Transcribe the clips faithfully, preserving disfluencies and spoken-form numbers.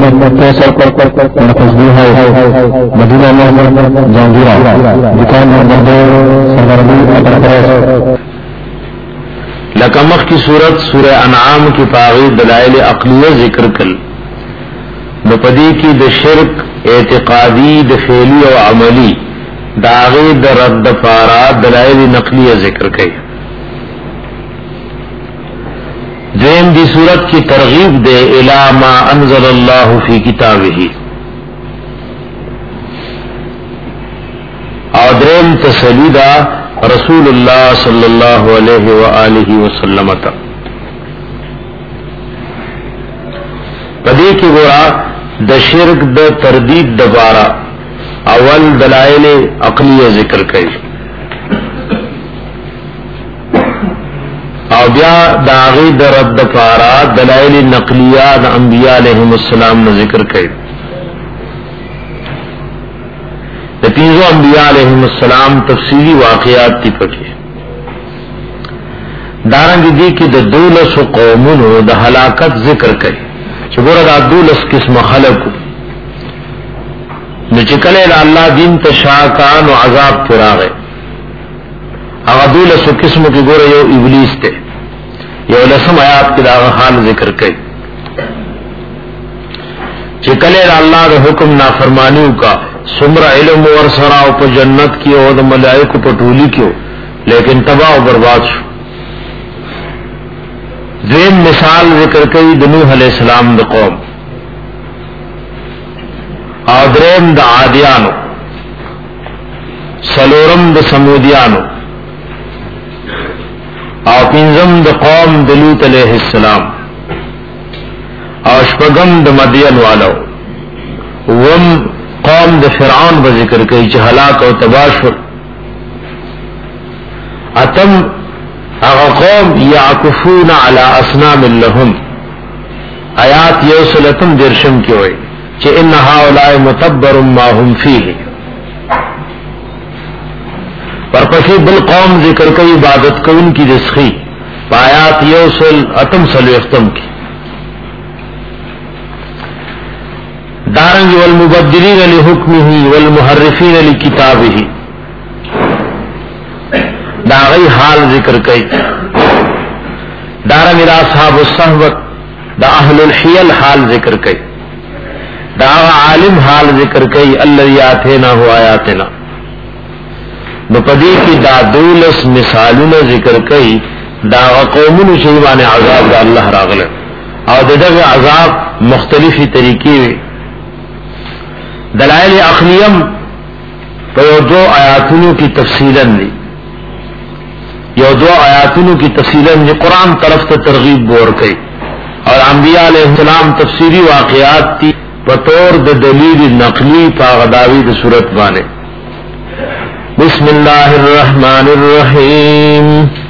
محمد فیصل مرکزی ہے مدینہ محمد جہانگیرہ دکان نمبر دو سرگرمی اٹھارہ لکمخ کی صورت سورہ انعام کی پاغی دلائل عقلیہ ذکر کل نپدی کی د شرک اعتقادی د فعلی و عملی داغی د رد پارا دلائل نقلیہ ذکر کئی. دین دی صورت کی ترغیب دے الی ما انزل اللہ فی کتابہ اور درین تسلیدہ رسول اللہ صلی اللہ علیہ وآلہ وسلم تا پدی کی گورا د شرک د تردید دبارا اول دلائل عقلیہ ذکر کئی او بیا داغی د رد پارا دلائل نقلیہ د انبیاء علیہم السلام نے ذکر کئی. تیزو انبیاء علیہم السلام تفصیلی واقعات تی پکی دارنگی دی کی دا دولس قومونو دا ہلاکت ذکر کئی چگورا دا دولس قسم خلقو نو چکلے دا اللہ دین تشاکان و عذاب فراغے اگا دولس قسم کی گورا یو ابلیس تے یو لسم آیات کی دا حال ذکر کئی چکلے دا اللہ دا حکم نافرمانیو کا سمر علم ورسرا او په جنت کی او د ملائکه په ټولی کیو لیکن تباہ او برباد شو. دین مثال ذکر کئی د نوح علیہ السلام د قوم او دریم د عادیانو سلورم د سمودیانو او پنځم د قوم د لوط علیہ السلام او شپږم د مدین والو وم قوم د فرعون به ذکر کوي چې هلاک او تباہ شو. اتم هغه قوم یعکفون علی اصنام لهم آیات یوسلتم درشم کی وای چې ان هؤلاء متبر ما هم فيه ورپسې بل قوم ذکر کوي عبادت کوون کی رسخي آیات یوسل اتم سلو ختم کی دارنگی والمبدلین لحکمه والمحرفین لکتابه دا غی حال ذکر کئی. دارنگی دا اصحاب الصحبت دا اہل الحیل حال ذکر کئی. دا عالم حال ذکر کئی الذی آتینا ہو آیاتنا نپدی کی دا دولس مثالون ذکر کئی دا قومون شیبان عذاب دا اللہ راغل او دا دا عذاب مختلفی طریقی دلائل عقلیم تو دو آیاتونوں کی تفصیلاً دی یو دو آیاتونوں کی تفصیلاً دی قرآن طرف تا ترغیب بور کئی اور انبیاء علیہ السلام تفسیری واقعات تی بطور د دلیل نقلی پا غداوی د صورت بانے. بسم اللہ الرحمن الرحیم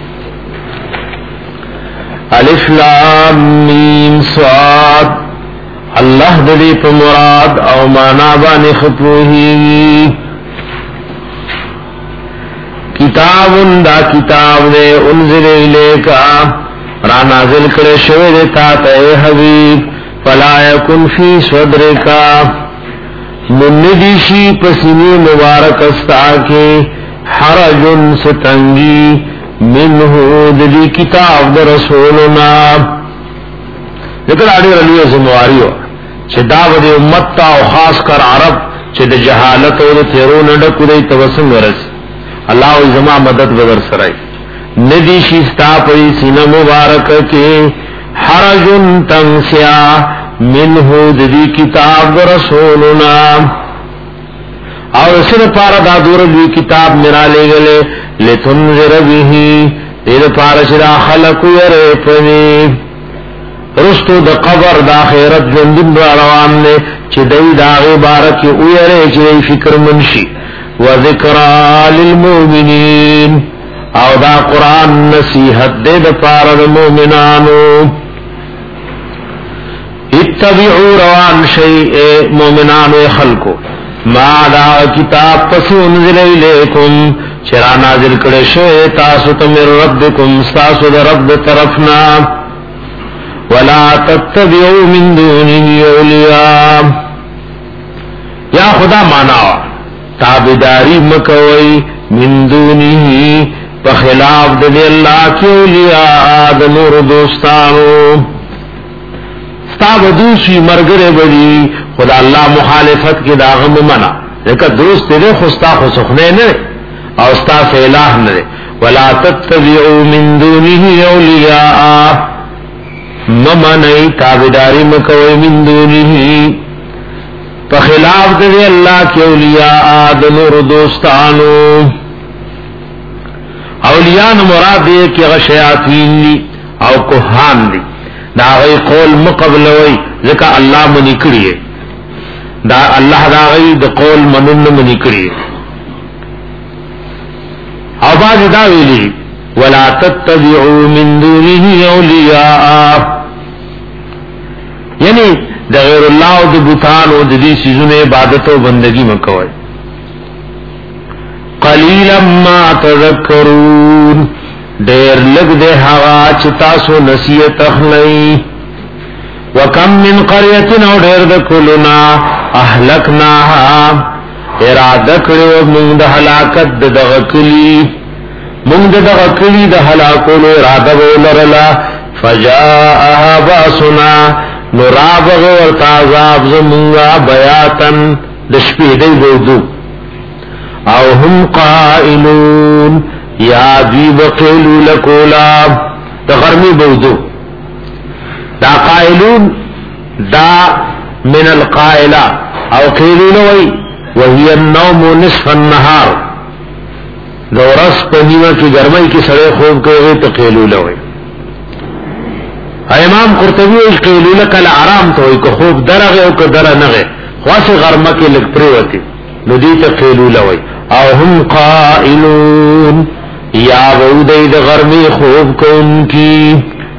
الف لام میم صاد اللہ دلی پا مراد او مانا بانی خطوہی کتاب دا کتاب دے انزل الیکا را نازل کرے شوی دے تاتا اے حبیب فلا یکن فی صدرکا مندیشی پسینی مبارک استاکے حرجن ستنگی منہو دلی کتاب دا رسولنا لیکن آڑی رلیو زمواری ہو چه داو دی امت تا او خاص کر عرب چه دی جہالت او دی تیرو نڈکو دی توسن ورس اللہ و زما مدد بدر سرائی ندی شیستا پی سین مبارک کے حرجن تنسیا منہو دی کتاب رسولنا اور سن پارا دادور دی کتاب میرا لے گلے لتنذر بیہی دید پارا چرا خلق یرے پنی رستو د قبر د آخرت ژوندون را روان نے چې دای دا عبارت او یری چې فکر منشي و ذکرا للمؤمنین او دا قران نصیحت دې د پاره د مؤمنانو. اتبعوا روان شیء مؤمنانو خلقو ما دا کتاب پس انزل الیکم چرا نازل کړه شوی تاسو ته مر ربکم تاسو د رب طرفنا ولا ولا تتبعوا من دونه اولیاء. یا خدا مانا تابداری مکوئی من دونه بخلاف د اللہ کی اولیاء د نور دوستانو. ستاب دوسری مرگر بڑی خدا اللہ مخالفت کی داغم منا لیکن دوست تیرے خستا خسخنے نرے اور ستا سے الہ نرے. ولا تتبعوا من دونه اولیاء ممنئی تابداری مکوئی من دونه بخلاف د اللہ کی اولیاء د نور دوستانو. اولیاء مراد دے کہ غشیاطین لی او کہان لی دا غی قول مقبلوی ذکا اللہ منی کریے دا اللہ دا غی دا قول منن منی کریے. او باز دا ویلی ولا تتبعوا من دونه اولیاء یعنی دا غیر اللہ و دا بوتان و دا دی سیزن عبادت و بندگی مکوئی. قلیلا ما تذکرون دیر لگ دے ہوا چتاسو نصیحت اخلئی. وکم من قریتن او دیر دکلنا احلکناها ارادکڑو منگ دا حلاکت دا دغکلی منگ دا دغکلی دا حلاکولو ارادبو لرلا. فجاءها باسنا نرابغ ورتازاب زمنگا بیاتن دشپیدی بودو او هم قائلون یا دیب قیلو لکولا دا غرمی بودو. دا قائلون دا من القائلہ او قیلو لوئی وہی النوم نصف النہار دا ورس پنیمہ کی گرمی کی سڑے خوب کرے تو قیلو لوئی. امام قرطبی اس قیلو لکل آرام تو کہ خوب درغے او کہ در نغے خواس غرمہ کی لگ پریوتی ندیت قیلو لوئی. او هم قائلون یا بودی دا غرمی خوب کو ان کی.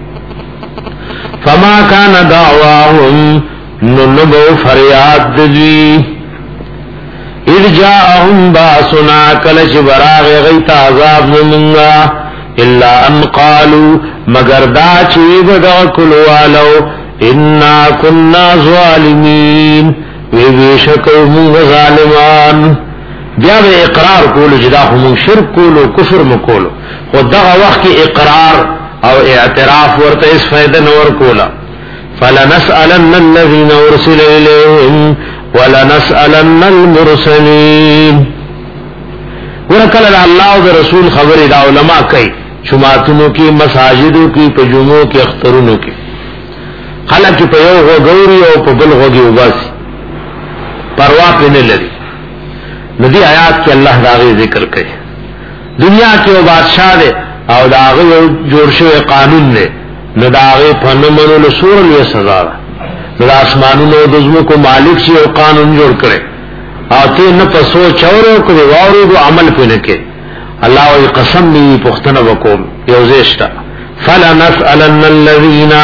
فما کان دعواهم ننبو فریاد دجوی اذ جاءهم باسنا کلچ براغ غیت عذاب زمنگا الا ان قالوا مگر دا چیب دا کلوالو انا کننا ظالمین وی بیشکو منگ ظالمان. بیا به اقرار کولو جدا هم شرک کولو کفر مکولو خود دغه وخت کی اقرار او اعتراف ورته اس فائدہ نور کولا. فلنسألن الذين ارسل اليهم ولنسألن المرسلين. ورکل اللہ و رسول خبر دا علماء کئی جماعتوں کی مساجدوں کی پجموں کی اخترونوں کی خلق کی پیو ہو گوری او پبل ہوگی اباسی پرواہ پہ نہیں لڑی. ندی آیات کے اللہ داغی ذکر کرے دنیا کے وہ بادشاہ دے او داغی جوڑشو قانون دے نہ داغی پنمنو لسور لیے سزا نہ آسمانوں دزموں کو مالک سے وہ قانون جوڑ کرے آتے نہ پسو چورو کرے وارو کو عمل پہ نکے. اللہ وی قسم بھی پختن وکوم یوزیشتا فلنسألن الذین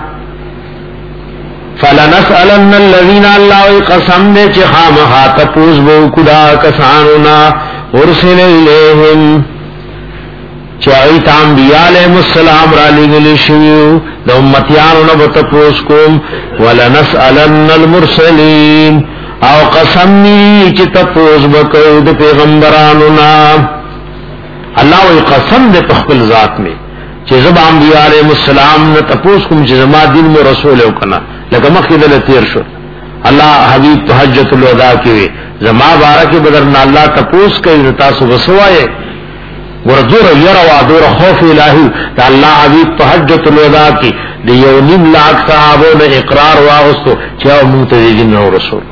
فلنسألن الذین اللہ وی قسم دے چی خامخا تپوز بو کدا کسانونا ارسل الیہم چاہیت انبیاء علیہ السلام را لگلی شویو دا امتیانونا بتپوز کوم ولنسألن المرسلین او قسم دی چی تپوز بکو دا پیغمبرانونا. اللہ وی قسم دے پخبل ذات میں چی زب انبیاء علیہ السلام نا تپوز کم چی زما دین میں رسول او کنا لکہ مخی دل تیر شد. اللہ حبیب تو حجت الوداع کیوئے زما بارکی بدرنا اللہ تپوز کئی نتاسو بسوائے وردور یروا دور خوف الہی تا اللہ حبیب تو حجت الوداع کی دیو نیم لاکھ صحابوں نے اقرار واغستو چاہو منتظرین نو رسول.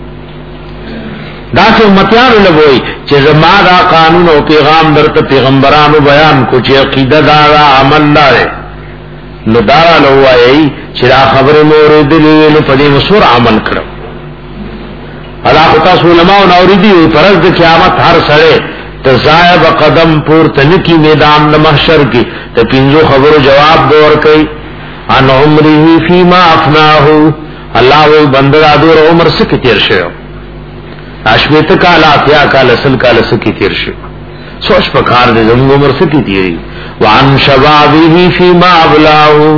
دا سے امتیانو لگوئی چی زما دا قانون و پیغام درت پیغمبرانو بیان کو چی عقیدہ دارا عمل دارے نو دارا لوائی چی دا خبر مورد لیلو پدی مسور عمل کرو. اللہ خطاس علماء نوردی ہوئی پرز دا قیامت ہر سرے تزائب قدم پور تنکی میدان دا محشر کی تا پینزو خبر و جواب دور کئی ان عمری فیما افناہو. اللہ وی بندر دور عمر سکی تیر شیو اشمیت کالا اتیا کالا سل کالا سکی تیر شو سوچ پکار دے زمین عمر سکی تیری. وعن شبابی فیما ابلاہو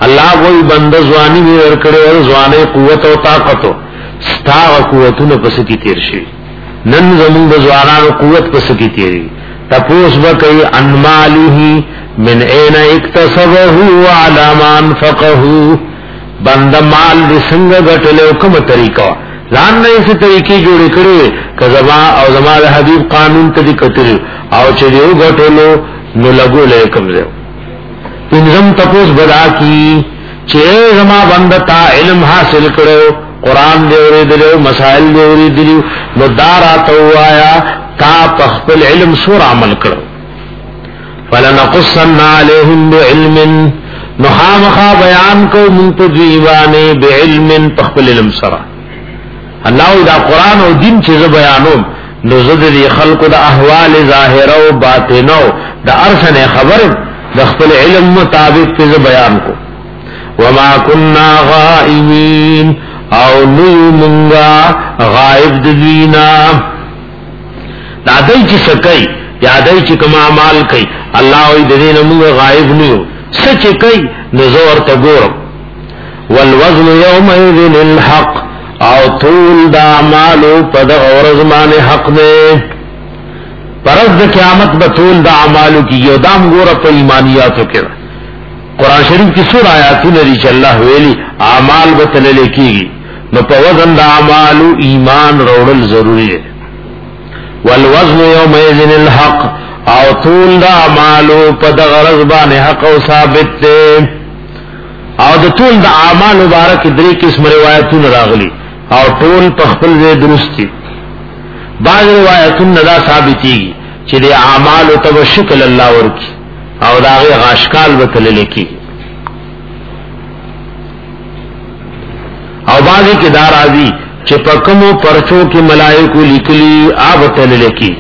الله وی بند ځواني ور کړو او ځواني قوت او طاقت ستا قوتونه پس کی تیر شي نن زمون د ځوانانو قوت پس کی تیری تپوس وکي ان ماله من اين اكتسبه وعلى ما انفقه بند مال د څنګه غټلو کومه طریقه ځان نه څه طریقې جوړې کړې کزما او زما د حبيب قانون ته دي کتل او چې یو غټلو نو لګو له کوم ځای انزم تپوس بدا کی چې زما بند تا علم حاصل کړو قران دی اورېدلو مسائل دی اورېدلو نو دارا توایا تا خپل علم سور عمل کړو فلنقصن عليهم بعلم نخامخا بیان کو منتجیبانے بعلم تخبل علم سرا اللہ دا قرآن و دین چیز بیانوم نزد دی خلق دا احوال ظاہرہ و باطنہ دا ارسن خبر دا خپل علم مطابق چیز بیان کو وما کننا غائبین او نیو منگا غائب دوینا دا دی چی سکی یا دی چی کم اعمال کئی اللہ وی دین منگا غائب نیو سچ کئی نزور تگورم والوزن یومئذن الحق او طول دا عمالو پد غورزمان حق میں پرز دا قیامت بطول دا عمالو کی یو دام گورا پا ایمانیاتو کرا قرآن شریف کی سور آیاتو نری چا اللہ ویلی عمال بتللے کی گی نو پا وزن دا عمالو ایمان روڑل ضروری ہے والوزن یومئذن الحق او طول دا عمالو پا دا غرزبان حق و ثابت تے او دا طول دا عمالو بارک دری قسم روایتون راغلی او طول پخپل دے درستی بعض روایتون ندا ثابتی گی چی دے عمالو تب شکل اللہ ورکی او دا غی غاشکال بتللے کی او بعضی کی دار آزی چی پکمو پرچوں کی ملائکو لکلی آب تللے کی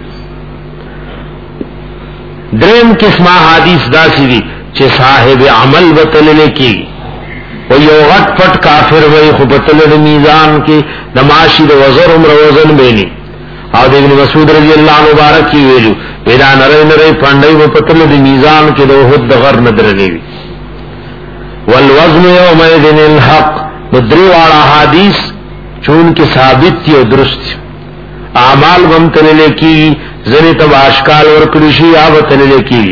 درم قسمہ حدیث داسی دی چه صاحب عمل بتللے کی و یو غٹ پٹ کافر وی خو بتلل میزان کی دماشی دا وزر عمر وزن بینی او دا ابن مسعود رضی اللہ عنہ مبارک کی ویلو ایدا نرے نرے پاندائی و پتلل میزان کی دا حد دا غر ندرلی وی والوزن یومئذن الحق ندری والا حدیث چون کی ثابت تی و درست اعمال بمتللے کی زنی تب آشکال ورکڑشی آبتللے کی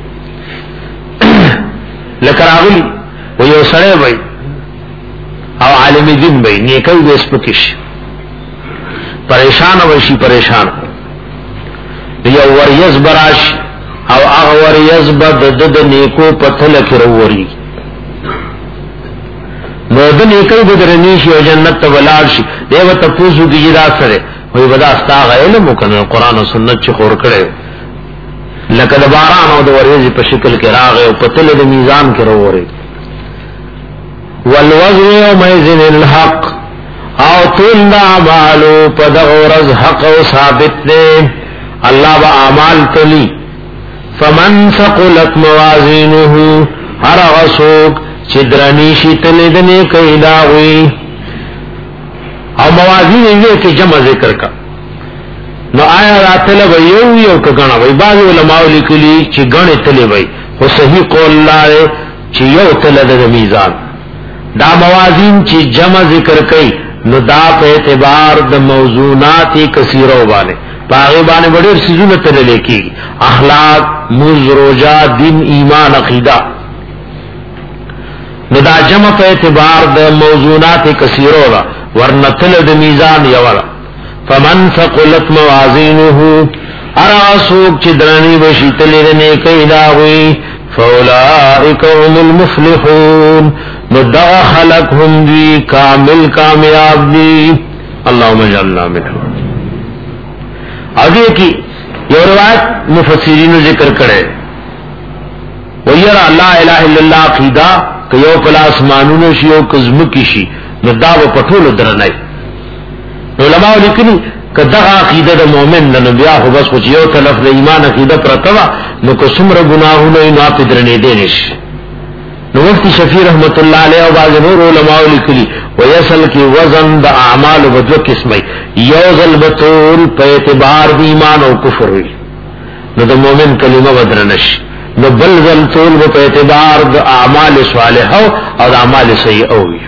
لکر آگلی و یو سڑے بھئی او عالم دین بھئی نیکل بیس پکش پریشان وشی پریشان یو وریز براش او اغ وریز بد دد نیکو پتلک رووری نو د نیکل بدرنیشی و جنت تبلارشی دیو تپوسو کی جدا سرے وی بدا استاغ علم وکنه قرآن و سنت چی خور کرے لکه د باران او د وریځ په شکل کې راغی او پتل د میزان کې وروړي والوزن یومئذ الحق او طول دا اعمالو په دغه ورځ حق او ثابت دی الله با اعمال تلی فمن ثقلت موازینه هر غسوک چې درنی شي تل دنه کیدا وی او موازین یې کې جمع ذکر کا نو آیا راتله به یو یو کګنا وای بعض علماء لیکلي چې غنه تله وای خو صحیح قول الله چې یو تله د میزان دا موازین چې جمع ذکر کړي نو دا په اعتبار د موضوعات کثیره باندې باغ باندې ډېر سيزونه تله لیکي اخلاق موز روزه دین ایمان عقیده نو دا جمع په اعتبار د موضوعات کثیره ورنتل د میزان یولا فمن ثقلت موازینه اراسوک چی درانی بشی تلیرنے کئیداوی فاولائک هم المفلحون ندعا خلق هم دی کامل کامیاب دی اللہم اجعلنا منہم آگے کی یہ روایت مفسرین ذکر کرے ویر اللہ الہ الا اللہ عقیدہ کہ یو پلاس مانون شی او کزمکی شی ندعا و پٹھول درنائی علماء لیکلی کہ دغا عقیدہ دا مومن دا نبیاء خو بس کچھ یو طلف دا ایمان عقیدہ پرتوا نو کسمر گناہو نو انو آپ درنے دینش نو مفتی شفیع رحمت اللہ علیہ و بعض نور علماء لیکلی ویسل کی وزن دا اعمال و بدو قسمی یو ظلبتول پہ اعتبار دا ایمان و کفر ہوئی نو دا مومن کلمہ بدرنش نو بل ځل ټول په اعتبار د اعمال صالحه او د اعمال سیئه وي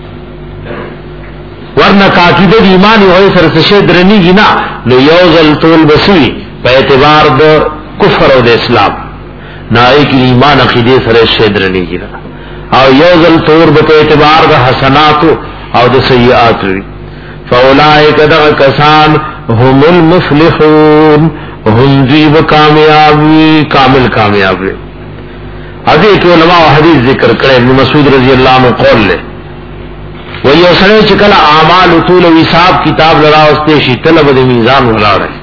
ورنه عقیده د ایمان یو سره څه درنیږي نه نو یو ځل ټول بسوي په اعتبار د کفر او د اسلام نه کې ایمان عقیده سره څه درنیږي او یو ځل ټول په اعتبار د حسنات او د سیئات وي فاولائک دغ کسان هم المفلحون هم جیب کامیابی کامل کامیابی ادھے کہ علماء و حدیث ذکر کرے ابن مسعود رضی اللہ عنہ قول لے وی اوسرے چکل اعمال اطول و حساب کتاب لڑا استیشی طلب دی میزان ولا رہے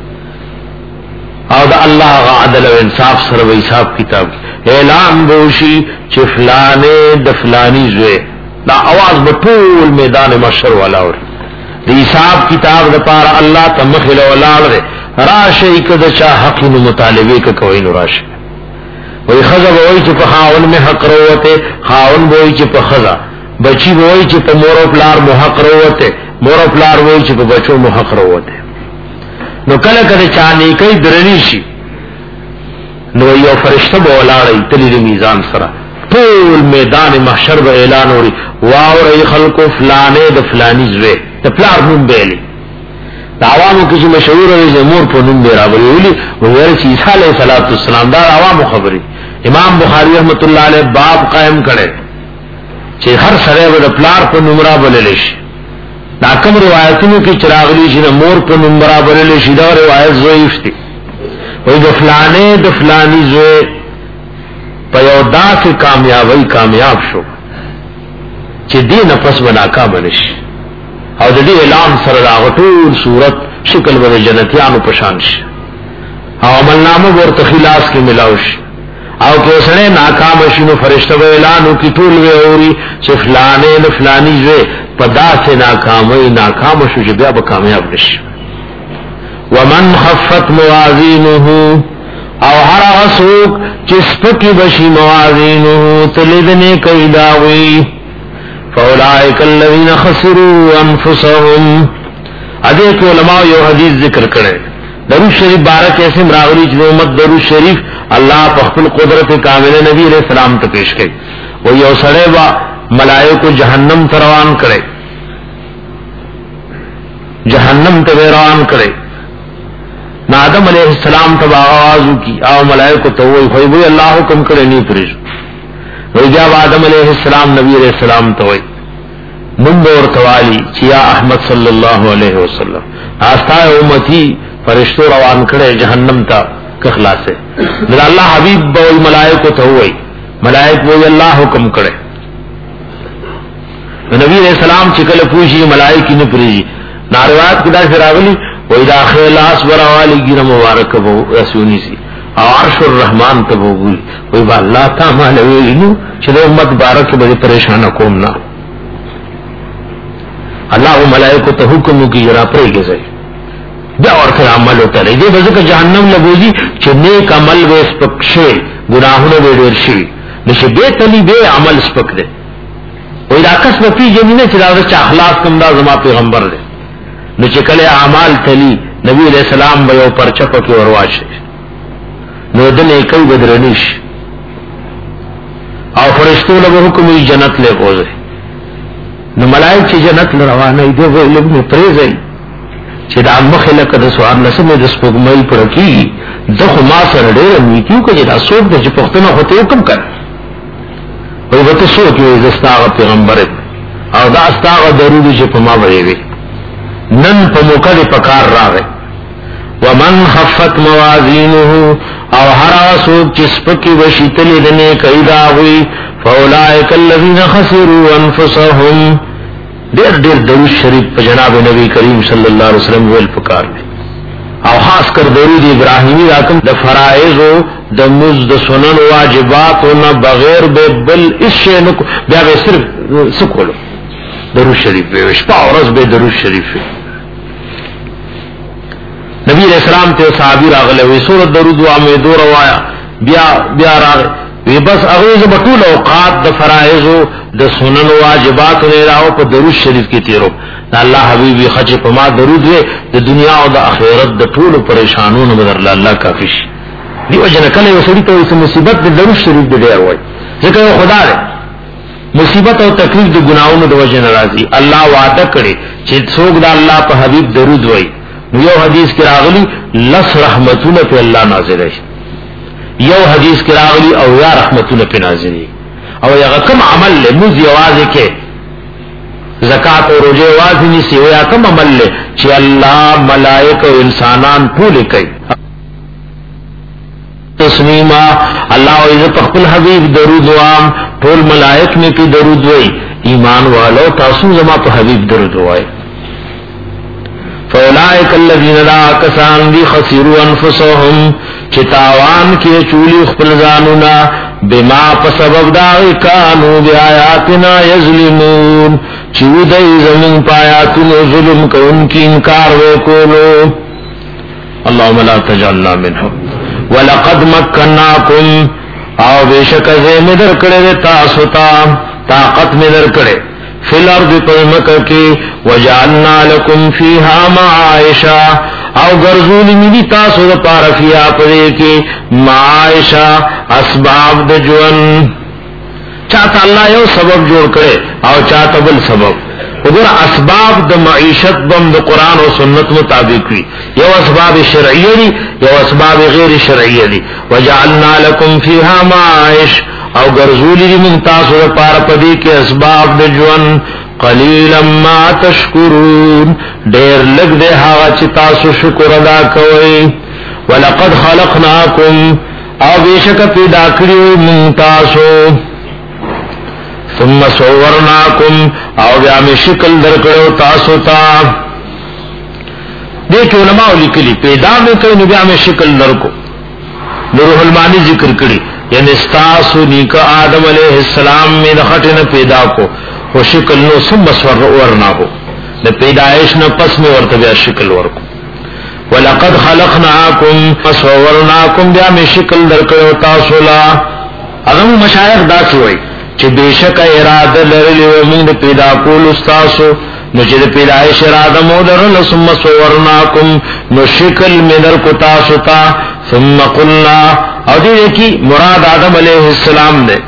او دا اللہ غا عدل و انصاف سر و حساب کتاب اعلان بوشی چفلانے دفلانی زوے دا آواز بطول میدان مشر والا ہو رہے دی حساب کتاب دا پارا اللہ تمخل ولا رہے راشی کد چا حق نو مطالبے کا کوئی نو راشی وی خزا بوئی چی پا خاون میں حق روتے خاون بوئی چی پا خزا بچی بوئی چی پا مور و پلار محق روتے مور و پلار بوئی چی پا بچو محق روتے نو کل کد چا نیکی درنیشی نو یو فرشتہ بولا رئی تلی دی میزان سرا طول میدان محشر با اعلان ہو رئی واو رئی خلقو فلانے دا فلانی زوے دا پلار نم بیلی دا عوامو کسی مشہور ہے زمور پر نم بیرا بلی اولی ویرچ عیسیٰ علیہ السلام دا عوامو خبری امام بخاری رحمت اللہ علیہ باب قائم کرے چی ہر سرے و دا پلار پر نمرا بلیلش دا کم روایتنو کی چراغلی چی مور پر نمرا بلیلش دا روایت ضعیف تھی وی دا فلانے دا فلانی زوے پیودا سے کامیابی کامیاب شو چی دی نفس بناکا بنش او د دې اعلان سره دا غټول صورت شکل ور جنتیانو پشان شي او عمل نامه ورته خلاص کې ملاوش او که سره ناکام شینو فرشتہ اعلان کی ټول وی اوري چې فلانه نه فلانی زه پدا سے ناکامي ناکام شو چې بیا به کامیاب نشي ومن خفت موازینه او هر اسوک چې سپکی بشي موازینه تلذنه کیداوي فاولائک الذین خسروا انفسهم ادھے کو علماء یو حدیث ذکر کرے درود شریف بارک ایسے مراغلی چیز امت درود شریف اللہ پخپل قدرت کامل نبی علیہ السلام تا پیش کئی وہ یو سڑے با ملائکو کو جہنم تروان کرے جہنم تروان کرے نا آدم علیہ السلام تبا آوازو کی آو ملائکو تو وہی خوئی بھئی اللہ حکم کرے نہیں پریشو وی جاب آدم علیہ السلام نبی علیہ السلام توئی نمبر توالی چیا احمد صلی اللہ علیہ وسلم آستائے امتی فرشتو روان کرے جہنم تا کخلا سے دل اللہ حبیب بوئی ملائکو توئی ملائک بوئی اللہ حکم کرے نبی علیہ السلام چکل پوشی ملائکی نپریجی ناروایت کدا شراغلی وی دا خیلاس براوالی گیر مبارک بو رسونی سی عرش الرحمن تب ہوگی وی با اللہ تا مالوی لنو چلے امت بارک بڑی پریشان کومنا اللہ و ملائکو تا حکمو کی جرا پرے گے زی بیا ورکر عمل ہوتا رہی دے بزرگ جہنم لبوزی چھ نیک عمل بے سپک شے گناہونا بے دیر شوی نشے بے تلی بے عمل سپک دے وی دا کس بپی جنینے چلا دا چا اخلاص کم دا زما پیغمبر دے نچے کلے اعمال تلی نبی علیہ السلام بیو پر چپکی ورواش نو دنے کئی بدرنیش او فرشتو لگو حکمی جنت لے گوزے نو ملائک چی جنت لروانے دے وہ علم میں پریزے چی دا مخلق دا سوار نسم دس پگمائی پرکی دخو ما سر دیرمی کیوں کہ جدا سوک دا چی پختنا خوتے حکم کر وی بتا سوک یو ازستاغ پیغمبرت او دا استاغ درودی چی پما بریوی نن پا موقع دی پکار راغے ومن خفت موازینه او هر اسوک چسپکی وشیتلی دنے قیداوی فاولائک الذین خسروا انفسهم دیر دیر درود شریف پا جناب نبی کریم صلی اللہ علیہ وسلم ویل پکار لے او خاص کر درود ابراہیمی راکم دا فرائض و دا مز دا سنن واجبات و نا بغیر بے بل اس شینکو بیا بے صرف سکولو درود شریف بے وشپا و رز بے درود شریف بے نبی علیہ السلام تے صحابی راغلے وی سورت درود و آمی دو روایا بیا بیا راغلے وی بس اغیز بطول اوقات دا فرائض و دا سنن واجبات و نیراو پا درود شریف کی تیرو نا اللہ حبیبی خچ پا ما درود وی دا دنیا و دا اخیرت دا طول پریشانون بدر اللہ کافش دیو جن کله یو سړي ته یو مصیبت د درو شریف دی ډیر وای ځکه خدا دې مصیبت او تکلیف د ګناونو د وجه ناراضي الله وعده کړي چې څوک د الله په حبيب درود وای یو حدیث کې راغلی لس رحمتونه په الله نازل شي یو حدیث کې راغلی او یا رحمتونه په نازل او هغه کوم عمل له موږ یوازې کې زکات او روزه یوازې نسی یا کوم عمل له چې الله ملائکه او انسانان ټول کوي تسلیما الله او عزت خپل حبیب درود وام ټول ملائک نے کی درود وای ایمان والو تاسو زما په حبیب درود وای فاولائک الذین لا کسان دی خسروا انفسهم چتاوان کې چولی خپل ځانونا بما په سبب دا کانو بیااتنا یظلمون چودای زمون پایاتونو ظلم کوونکی انکار وکولو اللهم لا تجعلنا منهم ولقد مکناکم او بیشک زیم در کړه تاسو ته طاقت می در کړه فل ارض پمکه کې وجعلنا لكم فيها معايشا او ګرځول می تاسو لپاره فیا پرې کې معايشا اسباب د ژوند چاته الله یو سبب جوړ کړي او چاته بل سبب وګور اسباب د معیشت بم د قران او سنت مطابق وي یو اسباب شرعیه دي یو اسباب غیر شرعیه دي وجعلنا لكم فيها معايش او ګرځولې من تاسو لپاره پدې کې اسباب د ژوند قليلا ما تشکرون ډېر لږ دې هغه چې تاسو شکر ادا کوئ ولقد خلقناكم او بشک پیدا کړیو من تاسو ثم صورناکم او بیا می شکل درکړو تاسو ته دې علماء لیکلي پیدا مې کړی نو بیا می شکل درکو روح المانی ذکر کړی یعنی استاسو نیک آدم علیہ السلام میں دخټنه پیدا کو او شکل نو ثم صورناکو د پیدائش نه پس می ورته بیا شکل ورکو ولقد خلقناکم فصورناکم بیا می شکل درکړو تاسو لا هغه مشایخ دا کوي چې بشک اراده لري موږ پیدا کول استاسو نو چې پیدائش اراده مو درل ثم صورناکم نو شکل منر کو تاسو تا ثم قلنا او دې کی مراد آدم علیہ السلام دے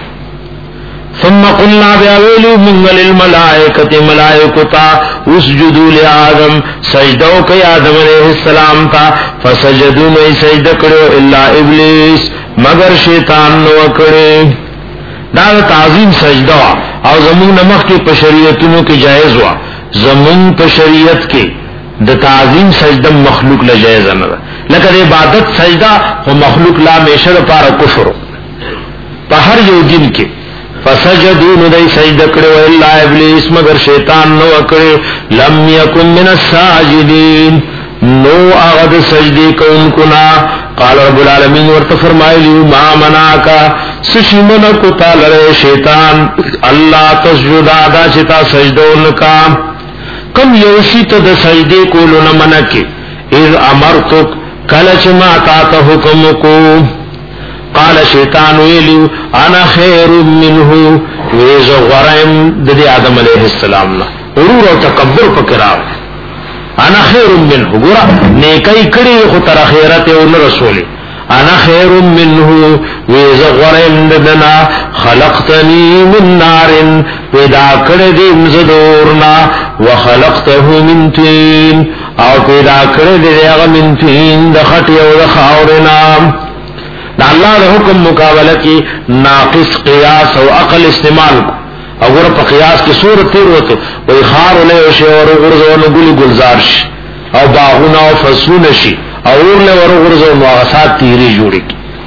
ثم قلنا بیاویلو من للملائکۃ ملائکتا اسجدوا لآدم سجدو کئی آدم علیہ السلام تا فسجدوا میں سجدہ کرو الا ابلیس مگر شیطان نو کړي دا تعظیم سجدہ او زمون نمخ کی په شریعتونو کې جائز وا زمون په شریعت کې د تعظیم سجدہ مخلوق لا جائز نه لکه عبادت سجدہ او مخلوق لا میشر لپاره کفر په هر یو دین کې فسجدوا ندای سجدہ کړو الا ابلیس مگر شیطان نو کړي لم یکن من الساجدین نو اغد سجدی کوونکو نا قال رب العالمین ورته فرمایلی ما مناکا سشمن کو تعالی شیطان الله تسجد ادا چتا سجدون کا کم یوشی ته د سجدی کولو نه منکه اذ امرتک کلچ ما تا ته حکم کو قال شیطان ویلو انا خیر منه ویز غرم د آدم علیہ السلام نا غرور او تکبر پکراو انا خیر منه ګور نیکای کړي خو تر خیرت او رسول انا خیر منه ویز غرم دنا خلقتنی من نار پیدا کړی دې زدورنا وخلقته من طین او پیدا کړی دې هغه من طین د خټي او د خاورنا دا الله د حکم مقابله کې ناقص قیاس او عقل استعمال اور په قیاس کې صورت تیر وته وای خار له او شی او غرزونه ګل گلزار شي او باغونه او فصلونه شي او له ور غرزو مواصلات تیری جوړي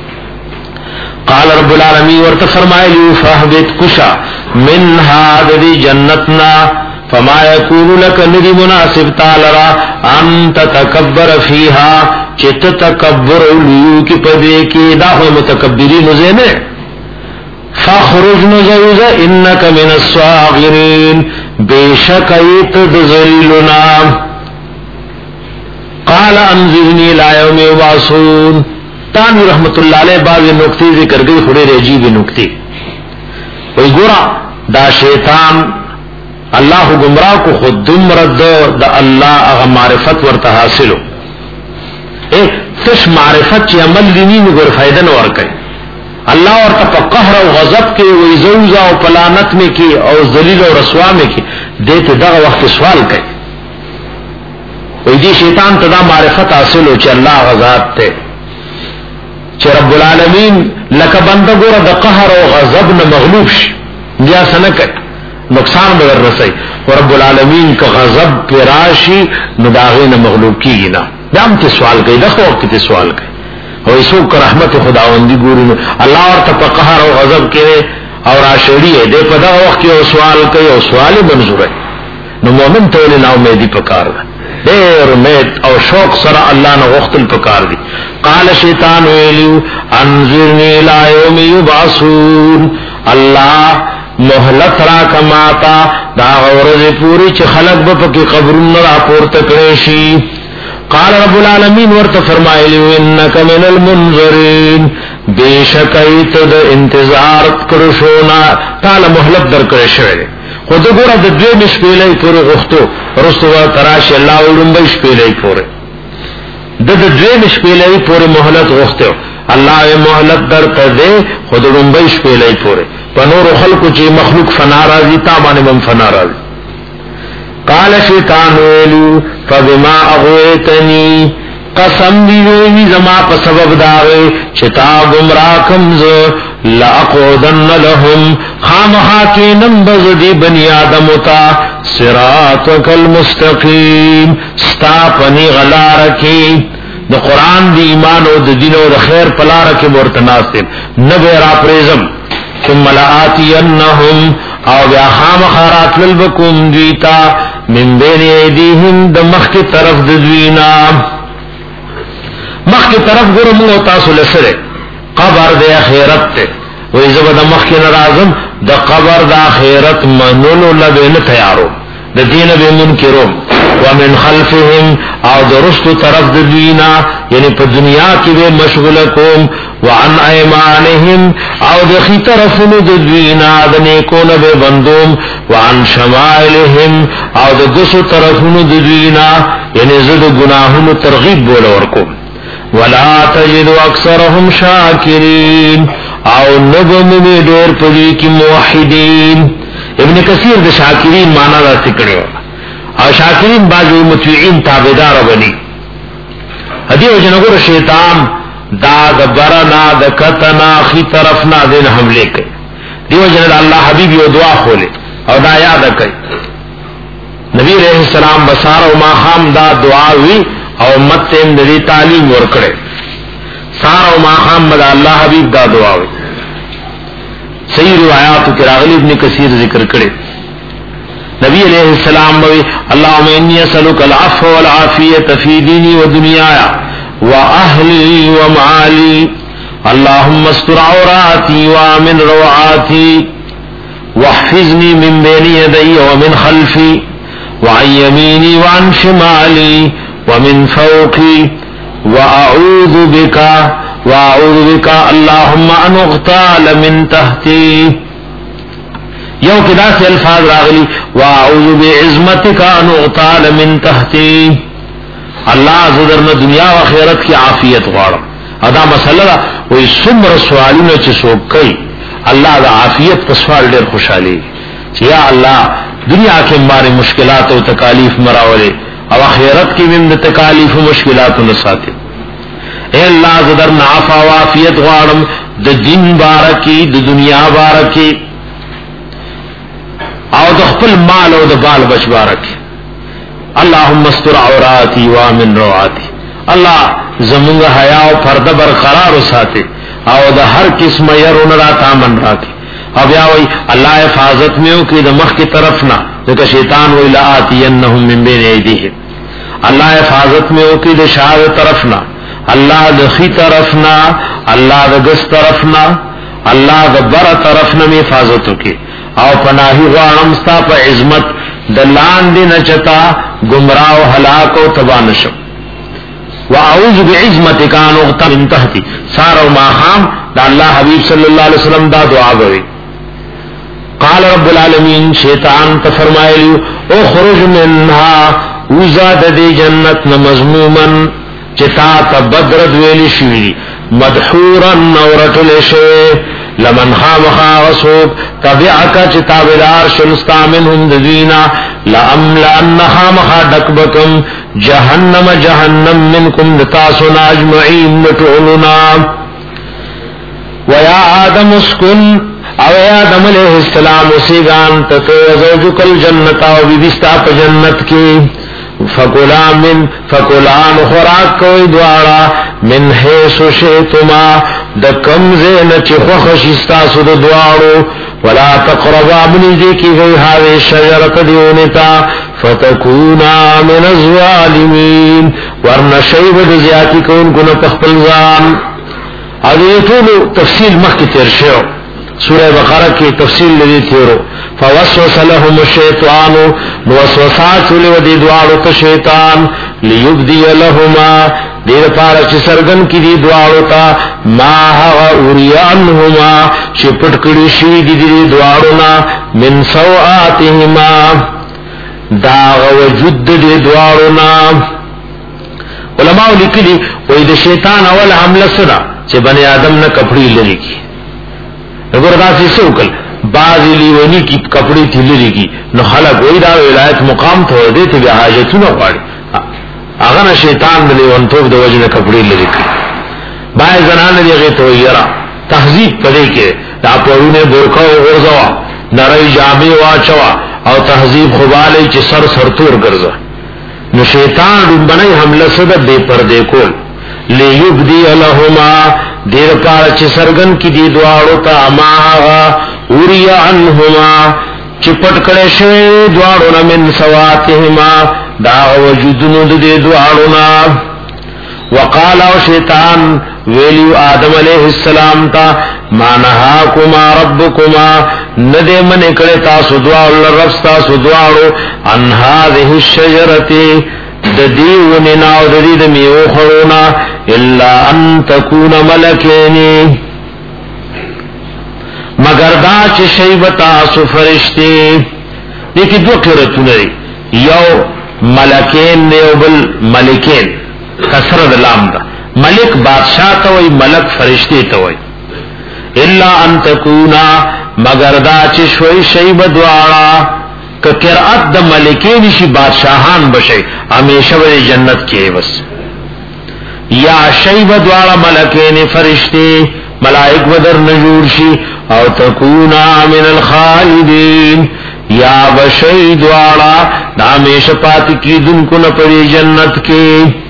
قال رب العالمین ورته فرمایلی فهبت کشا من هذه جنتنا فما يكون لك ندی مناسب تعالی ان تتکبر فیها چت تکبر لیو کی پدې کې دا هو متکبرین زینه فخرج نزوز انك من الصاغرين بشك ايت ذللنا قال انذرني الى يوم يبعثون تانوی رحمت اللہ علیہ بعض نکتے ذکر گئی خودے عجیب نکتے وی گورا دا شیطان اللہ گمراہ کو خود دم رد دا اللہ اغا معرفت ورطا حاصلو اے تش معرفت چې عمل دیني نو ګور فائدہ نه ورکړي. الله ورته په قهر او غضب کې وې زوزا او پلانت میں کې او ذلیل او رسوا میں کې دته دغه وخت سوال کوي. وې دې شیطان ته دا معرفت حاصل او چې الله غزاد ته چې رب العالمین لکه بنده ګوره د قهر او غضب نه مغلوب شي بیا سنکت نقصان به ورسي او رب العالمین که غضب پر راشي نو داغه نه مغلوب کیږي نه. دا هم ته سوال کوي دغه وخت ته سوال کوي او ایسو که رحمت خداوندی ګوري نو الله ورته په قهر او غضب کې او راشړي دې په دا وخت کې سوال کوي او سوال منظور نو مؤمن ته نه امیدي پکار ده ډېر امید او شوق سره الله نه وختل پکار دي. قال شیطان ویلو انذرنی الى یوم یبعثون الله مهلت را کماتا دا ورځ پوری چې خلق به په قبرونو راپورته کړي شي. قال رب العالمین ورته فرمایلی انک من المنذرین بیشک ایت د انتظار کړو شو نا تعالی مهلت درکړې شوی خود ګوره د دوی مشپېلې پورې غوښتو رسوا تراش الله ولوم مشپېلې پورې د د دوی مشپېلې پورې مهلت غوښتو الله یې مهلت درکړ دې خود ولوم مشپېلې پورې په نور خلقو چې مخلوق فنا راځي تا باندې هم فنا راځي. قال شیطان ویلو فبما اغویتنی قسم دی وی زما په سبب داوي چې تا گمراه کمز لاقودن لهم خامخا کې نمبز دی بنی آدم تا صراطک المستقیم ستا پنی غلار کی د قران دی ایمان او د دین او د خیر پلار کې مرتناسب نبه را پرزم ثم لآتینهم او بیا خامخا راتل بکم دیتا من بین ایدیهم د مخ کی طرف د دوینا مخ کی طرف ګورم او تاسو لسره قبر د اخرت ته وې زبر د مخ کی ناراضم د قبر د اخرت منولو لبه تیارو د دین به منکرو ومن خلفهم او د رست طرف د دوینا یعنی په دنیا کې به مشغول کوم وعن ايمانهم او د خي طرفونو د دوینا د نیکونو به بندوم وعن شمائلهم او د ګسو طرفونو د دوینا یعنی زړه ګناهونو ترغیب بول ورکوم ولا تجد اکثرهم شاکرین او نبم ډېر پدې کې موحدین. ابن کثیر د شاکرین معنا را ذکرو او شاکرین بعضو مطیعین تابعدار بني هدي او جنګور شیطان دا دبرنا د کتنا خي طرفنا دین حمله کوي دیو جن الله حبیب یو دعا خوله او دا یاد کوي نبی رحم السلام بصار او ما خام دا دعا وی او امت ته د تعلیم ورکړي سار او ما خام مد الله حبیب دا دعا وی صحیح روایات کې راغلی ابن کثیر ذکر کړي نبی علیہ السلام وی اللهم انی اسالک العفو والعافیه فی دینی و دنیایا واهلی ومالی اللهم استر عوراتي وامن روعاتي واحفظني من بين يدي ومن خلفي وعن يميني وعن شمالي ومن فوقي واعوذ بك واعوذ بك اللهم ان اغتال من تحتي یو کدا سے الفاظ راغلی واعوذ بعظمتك ان اغتال من تحتي الله زدرنا دنیا و آخرت کی عافیت غواړم ادا مسله وې څومره سوالونه چې څوک کوي الله د عافیت په سوال ډېر خوشالي چې یا الله دنیا کې ماره مشکلات او تکالیف مراولې او آخرت کې هم د تکالیف او مشکلات نه ساتي. اے الله زدرنا عفا و عافیت غواړم د دین بارکی د دنیا بارکی او د خپل مال او د بال بچ بارکی. اللهم استر عوراتي وامن روعاتي الله زمونږ حیا او پرده برقرار وساتي او د هر قسم يرون را تامن راکي او بیا وای الله حفاظت میو کې د مخ کی طرف نه ځکه شیطان وی لآتینهم من بین ایدیهم الله حفاظت میو کې د شاو طرف نه الله د خي طرف نه الله د ګس طرف نه الله د بر طرف نه حفاظت وکي او پناهي غواړم ستا په عظمت د لاندې نچتا گمراه او هلاک او تباہ نشم. واعوذ بعظمتک ان اغتال من تحتی سار او ماخام دا الله حبیب صلی الله علیه وسلم دا دعا کوي. قال رب العالمین شیطان ته فرمایلی او خرج منها وزاد دی جنت مذموما چتا تبدرد ویلی شوی مدحورا نورتل شوی لمن خامخا وسوق تبعکا چتا بلار شلستا منهم دزینا لأملأن خامخا دکبکم جہنم جہنم منکم دتاسنا اجمعین نٹولنا ویا آدم اسکن او آدم علیہ السلام اسیگان تتو زوجک الجنت او بیبستا پا جنت کی فکلا من فکلان خوراک کوئی دوارا من حیث شیطما د کمزین چی خوخشستا سود دوارو ولا تقربا بنیزی کی گئی حاوی شجرت دیونتا فتکونا من الظالمین ورن شیب دزیاتی کون کن تخپلزان ادیتونو تفصیل مخ کی تیر شیو سورہ بقرہ کی تفصیل لدی تیرو فوسوس لهم الشیطان موسوسات لودی دوارو تا شیطان لیبدی لهما دیر پارا چی سرگن کی دی دوارو تا ما حغا اوریانهما چی پٹکڑی شوی دی دی دوارو نا من سوآتهما داغ وجود دی دوارو نا علماء لکلی وی دی شیطان اول حملہ سنا چی بنی آدم نا کپڑی لری کی اگر دا سی سوکل بعضی لیونی کی کپڑی تھی لری کی نو خلق وی دا ولایت مقام تھوڑ دے تی بی حاجتو نو پاڑی اغن شیطان دلی ونطوب دا وجن کپڑی لری کی بائی زنان دی غیتو یرا تحذیب پدے کے دا پرونے برکو غرزوا نرائی جامی واچوا او تحذیب خبالی چی سر سرطور گرزا نو شیطان رنبنائی حملہ صدر دے پردے کول لیبدی لہما دیر پار چی سرگن کی دی دوارو تا ماہا اوریا عنہما چپٹ کڑے شوی دوارو من سواتہما دا وجودنو دی دوارو نا وقالا و شیطان ویلیو آدم علیہ السلام تا ما نہاکما ربکما ندے من اکڑے تاسو دوارو لرفستا سو دوارو انہا دہ الشجرتی ددیونی ناو ددید میو خرونا الا ان تکون ملکینی مگر دا چه شیبتا سو فرشتی دیکھ دو قرتو نری یو ملکین نیو بل ملکین کسر دلام دا ملک بادشاہ تاوی ملک فرشتی تاوی الا ان تکونا مگر دا چه شوی شیب دوارا کہ قرأت دا ملکین شی بادشاہان بشی ہمیشہ بری جنت کی بس یا شیب دوارا ملکین فرشتے ملائک بدر نجور شی او تکونا من الخالدین یا بشی دوارا دا ہمیشہ پاتی کی دن کو نپری جنت کی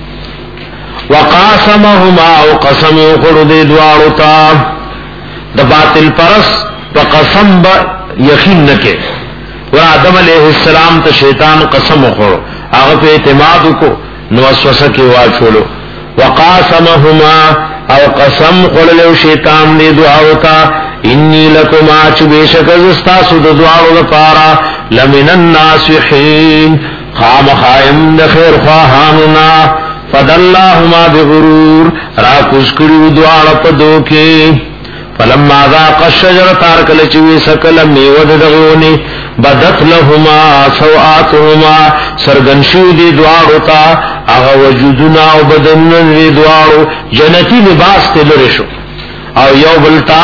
وقاسمہما او قسم اخر دے دوارو تا دا باطل پرس وقسم با یقین نکے و آدم علیہ السلام تا شیطان قسم اخورو آغا پہ اعتماد کو نوسوسہ کی واچولو وقاسمہما او قسم قللو شیطان دے دعاوتا انی لکما چبیشک ازستاسو دا دعاو دا پارا لمن الناسحین خام خائم دا خیر خواہاننا فدلہما بغرور را کسکریو دعا پدو کے فلما ذاق الشجر تارکل چوی سکل میود دغونی بدت لهما سوآتهما سرگنشو دی دوارو تا اغا وجودنا و بدن دی دوارو جنتی لباس تی لرشو او یو بلتا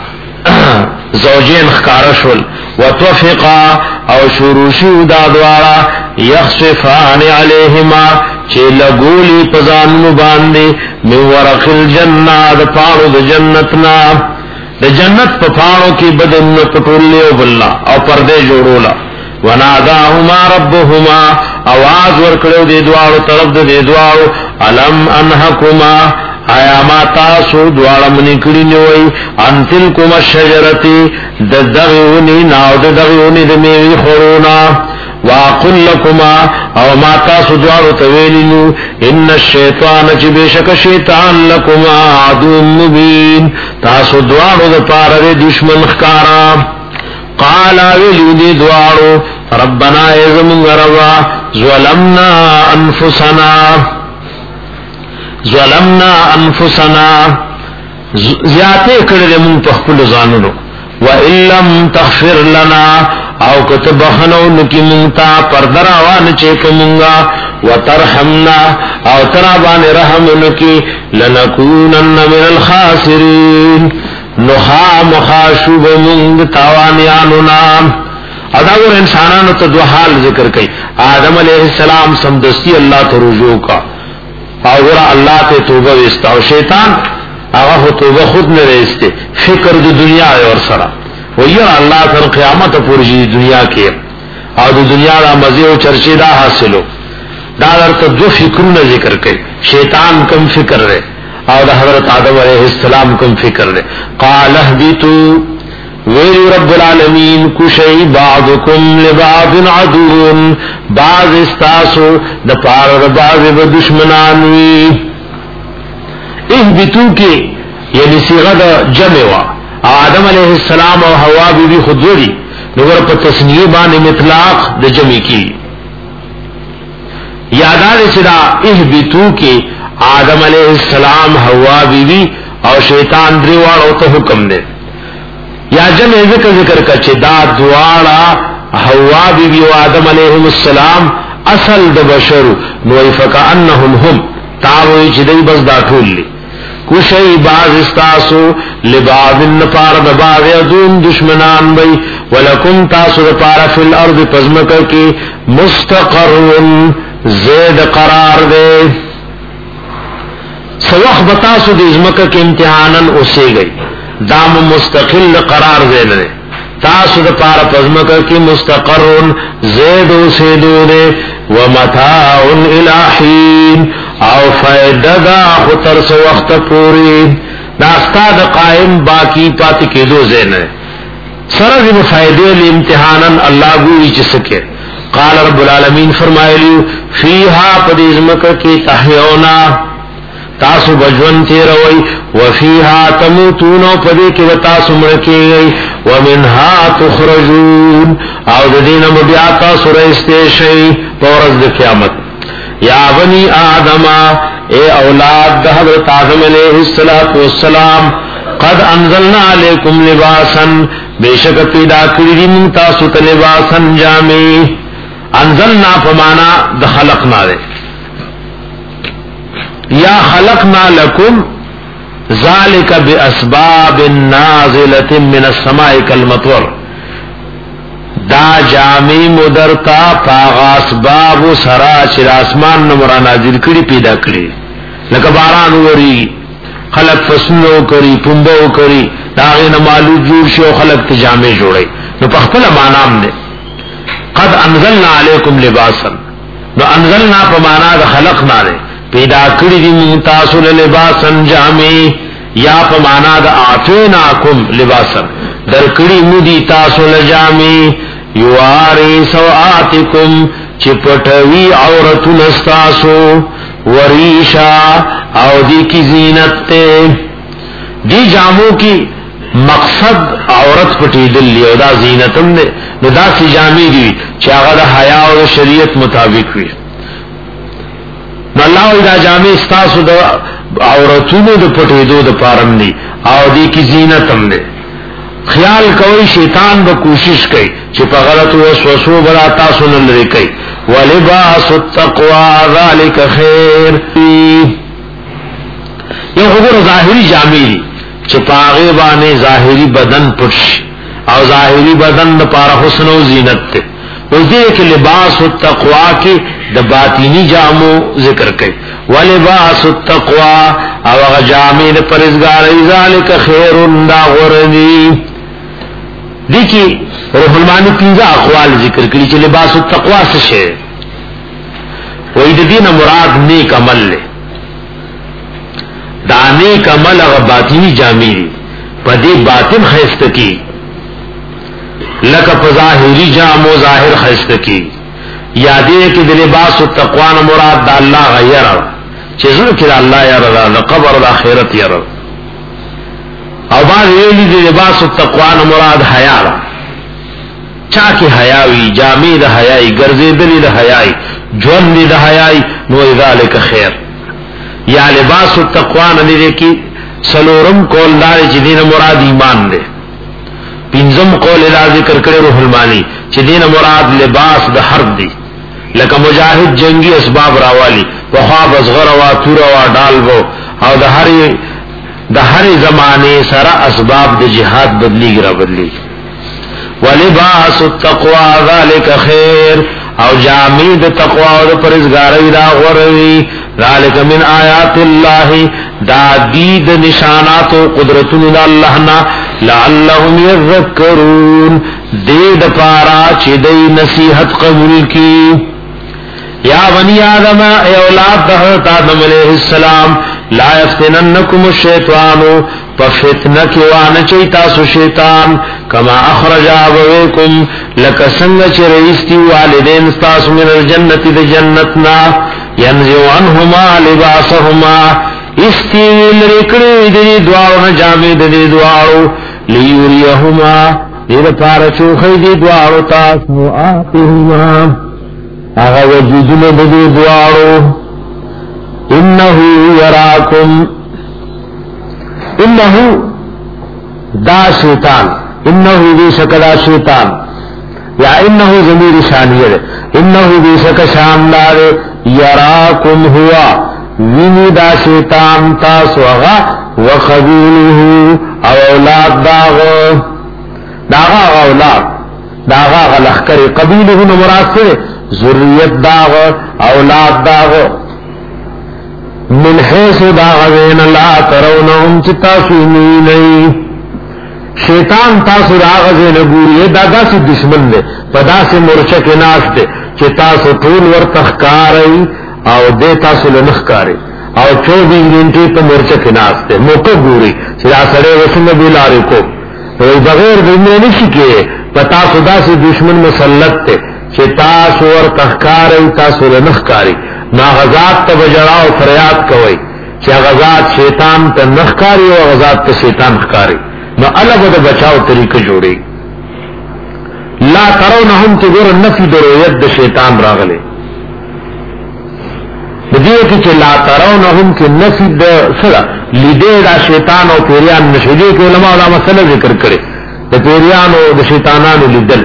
زوجین خکارشول و توفقا او شروشو دا دوارا یخصفان علیہما چه لگولی پزانو باندی من ورق الجنہ دا پارو دا جنتنا دا جنت پا پانو کی بدن پٹولی و بلنا او پردے جوڑولا وناداہما ربہما آواز ورکڑو دے دوارو طرف دے دوارو علم انحکما آیا ما تاسو دوارا منکڑی نوئی انتلکم الشجرتی دا دغیونی ناو دا دغیونی دا میوی خورونا واقل لکما او ما تاسو دوارو تویلنو ان الشیطان چی بیشک شیطان لکما عدو مبین تاسو دوارو دا پارا دشمن خکارا قالا ویلی دی دوارو ربنا ایزمون روا ظلمنا انفسنا ظلمنا انفسنا زیادے کردے من پخپل زاننو وَإِن لَّمْ تَغْفِرْ لَنَا او کتب خنو نکی منتا پردر آوان چیک منگا وترحمنا او ترابان رحمنکی لنکونن من الخاسرین نخا مخاشوب من تاوانیانونا. اداور انسانانو تا دو حال ذکر کئی. آدم علیہ السلام سمدستی اللہ تا رجوع کا اور اللہ تے توبہ وستا او شیطان آغا توبہ خود نے رہستے فکر دی دنیا اور سرا ویر اللہ تر قیامت پورجی دنیا کے اور دنیا دا مزے و چرچے دا حاصلو دا در تا دو فکرون ذکر کئی. شیطان کم فکر رہے اور حضرت آدم علیہ السلام کم فکر رہے. قال اهبطوا ویلی رب العالمین کشئی بعضکم لبعض عدون بعض استاسو دپار بعض بدشمنانوی. اهبطوا کی یعنی صیغہ دا جمع وا آدم علیہ السلام اور حوا بی بی خود وری نور پر تسنیه بان اطلاق دا جمع کی یادار سدا اهبطوا کی آدم علیہ السلام حوا بی بی اور شیطان دریوار تو حکم دے یا جمع ذکر ذکر کا چدا دوارا حوا بی بی و آدم علیہ السلام اصل د بشر نوئی فکانہم ہم تاوئی چدئی بس دا ٹھول لی کشئی باز استاسو لبعض نپار دباغ ادون دشمنان بی ولکم تاسو دپارا فی الارض پزمکر کی مستقرن زید قرار دے سوخ بتاسو دی ازمکر کی امتحانن اسے گئی دام مستقل قرار دے لے تاسو دا پارا پزمکر کی مستقرن زید اسے دے ومتاعن الہین او فائدہ دا خطر سو وقت پوری داستا دا قائم باقی پاتی کے دو زین ہے سرد فائدے لی امتحانا اللہ گوئی چسکے. قال رب العالمین فرمائے لیو فیہا پدیزمک کی تحیونا تاسو بجون تیروئی وفیہا تموتون و پدی کی و تاسو مرکی گئی ومنہا تخرجون او دین مبیا تاسو رئیستے شئی پورز د قیامت. یا بنی آدم اے اولاد دا حضرت آدم علیہ السلام قد انزلنا علیکم لباسا بے شک پیدا کری من تاسو تا لباسا جامی. انزلنا پمانا دا خلقنا دے یا خلقنا لکم ذالک باسباب نازلت من السماء کالمطور دا جامی مدرتا پاغاس باب سرا چر آسمان نمرا نازل کری پیدا کری لکه باران وری خلق فسنو کری پنبو کری داغین مالو جور شو خلق تجامی جوڑی نو پخپل مانام دے قد انزلنا علیکم لباسا نو انزلنا پمانا دا خلقنا دے پیدا کری دی منتاسل لباسا جامی یا پمانا دا آتیناکم لباسا در کری مدی تاسل جامی یواری سوآتکم چپٹوی عورت نستاسو وریشا او دی کی زینت تے دی جاموں کی مقصد عورت پٹی دل لی او دا زینتم دے نو دا سی جامی دی چاگا دا حیاء و شریعت مطابق ہوئی نو اللہ دا جامی استاسو دا عورتونو دا پٹی دو دا پارم دی او دی کی زینتم دے. خیال کوئی شیطان با کوشش کئی چپا غلط وسوسو بلا تاسو نلری کئی ولباس التقوی ذالک خیر. یہ خبر ظاہری جامی دی چپا غیبانے ظاہری بدن پرش او ظاہری بدن دا پارا حسن و زینت تے اس دے کہ لباس التقوی کی دا باطینی جامو ذکر کئی ولباس التقوی او غجامی دا پرزگاری ذالک خیر دا غردی. دیکھی روح المانی پینزا اقوال ذکر کری چھ لباس التقوی سے شے وہی دین مراد نیک عمل لے دا نیک عمل اغا باطنی جامی دی پا دی باطن خیست کی لکا پا ظاہری جامو ظاہر خیست کی یادی ہے کہ دی لباس التقوی مراد دا اللہ غیر چیزن کی دا اللہ یار دا قبر دا خیرت یار او بعد ویلی دی لباس التقوی مراد حیا دا چاکی حیاوی جامی دا حیائی گرزی دلی دا حیائی جون دی دا حیائی نو ذالک خیر. یا لباس التقوی ندی کی سلورم قول داری چی دین مراد ایمان دے پینزم قول ادا ذکر کرے روح المانی چی دین مراد لباس دا حرب دی لکه مجاهد جنگی اسباب راوالی وخواب اصغر و تور و ډالو او د هر د هر زمانه سره اسباب د جهاد بدلی را بدلی ولباس التقوى ذلك خير او جامع د تقوا او د پرهیزګاری دا غوروي ذلك من آیات الله دا دید نشانات و قدرتون الله نا لعلهم یذکرون دید پارا چی دی نصیحت قبول کی یا بنی آدم اے اولاد حضرت آدم علیہ السلام لا یفتننکم الشیطان ففتنک وانا چیتاسو شیطان کما اخرج ابویکم لکسنگ چی رئیستی والدین استاسو من الجنت دی جنتنا ینزیو عنہما لباسہما استیویل رکڑی دی دوارو نجامی دی دوارو لیوریہما دید پارچو خیدی دوارو تاسو آتیہما آغا وجودن دی دوارو انہو یراکم انہو دا شیطان انہو دی شکدا شیطان یا انہو ضمیر شانیر انہو دی شک شاندار یراکم ہوا وینی دا شیطان تاسو اغا وخبیلہو او اولاد داغو داغا اولاد داغا غلخکر قبیلہو نمراد سے ذریت داغو اولاد داغو من حیث داغوین لا ترونهم چی تاسو مینئی شیطان تاسو داغوین گوری دادا سی دشمن دے پدا سی مرچک ناس دے چی تاسو طول ور تخکاری او دے تاسو لنخکاری او چوبیس گھنٹے پا مرچک ناس دے موقع گوری چی دا سڑے رسول بلاری کو بغیر دنیا نشی کے پتا سدا سی دشمن مسلط تے چی تاسو ور تخکاری تاسو لنخکاری نا غزات تا بجڑاو فریاد کوئی چی غزات شیطان تا نخکاری و غزات تا شیطان خکاری نو الگ دا بچاو طریقہ جوڑی لا ترونہم تی گور نفی درویت دا شیطان راغلے دیو کی چی لا ترونہم کی نفی دا صدا لیدے دا شیطان و پیریان نشدے کے علماء دا مسئلہ ذکر کرے دا پیریان و دا شیطانان لیدل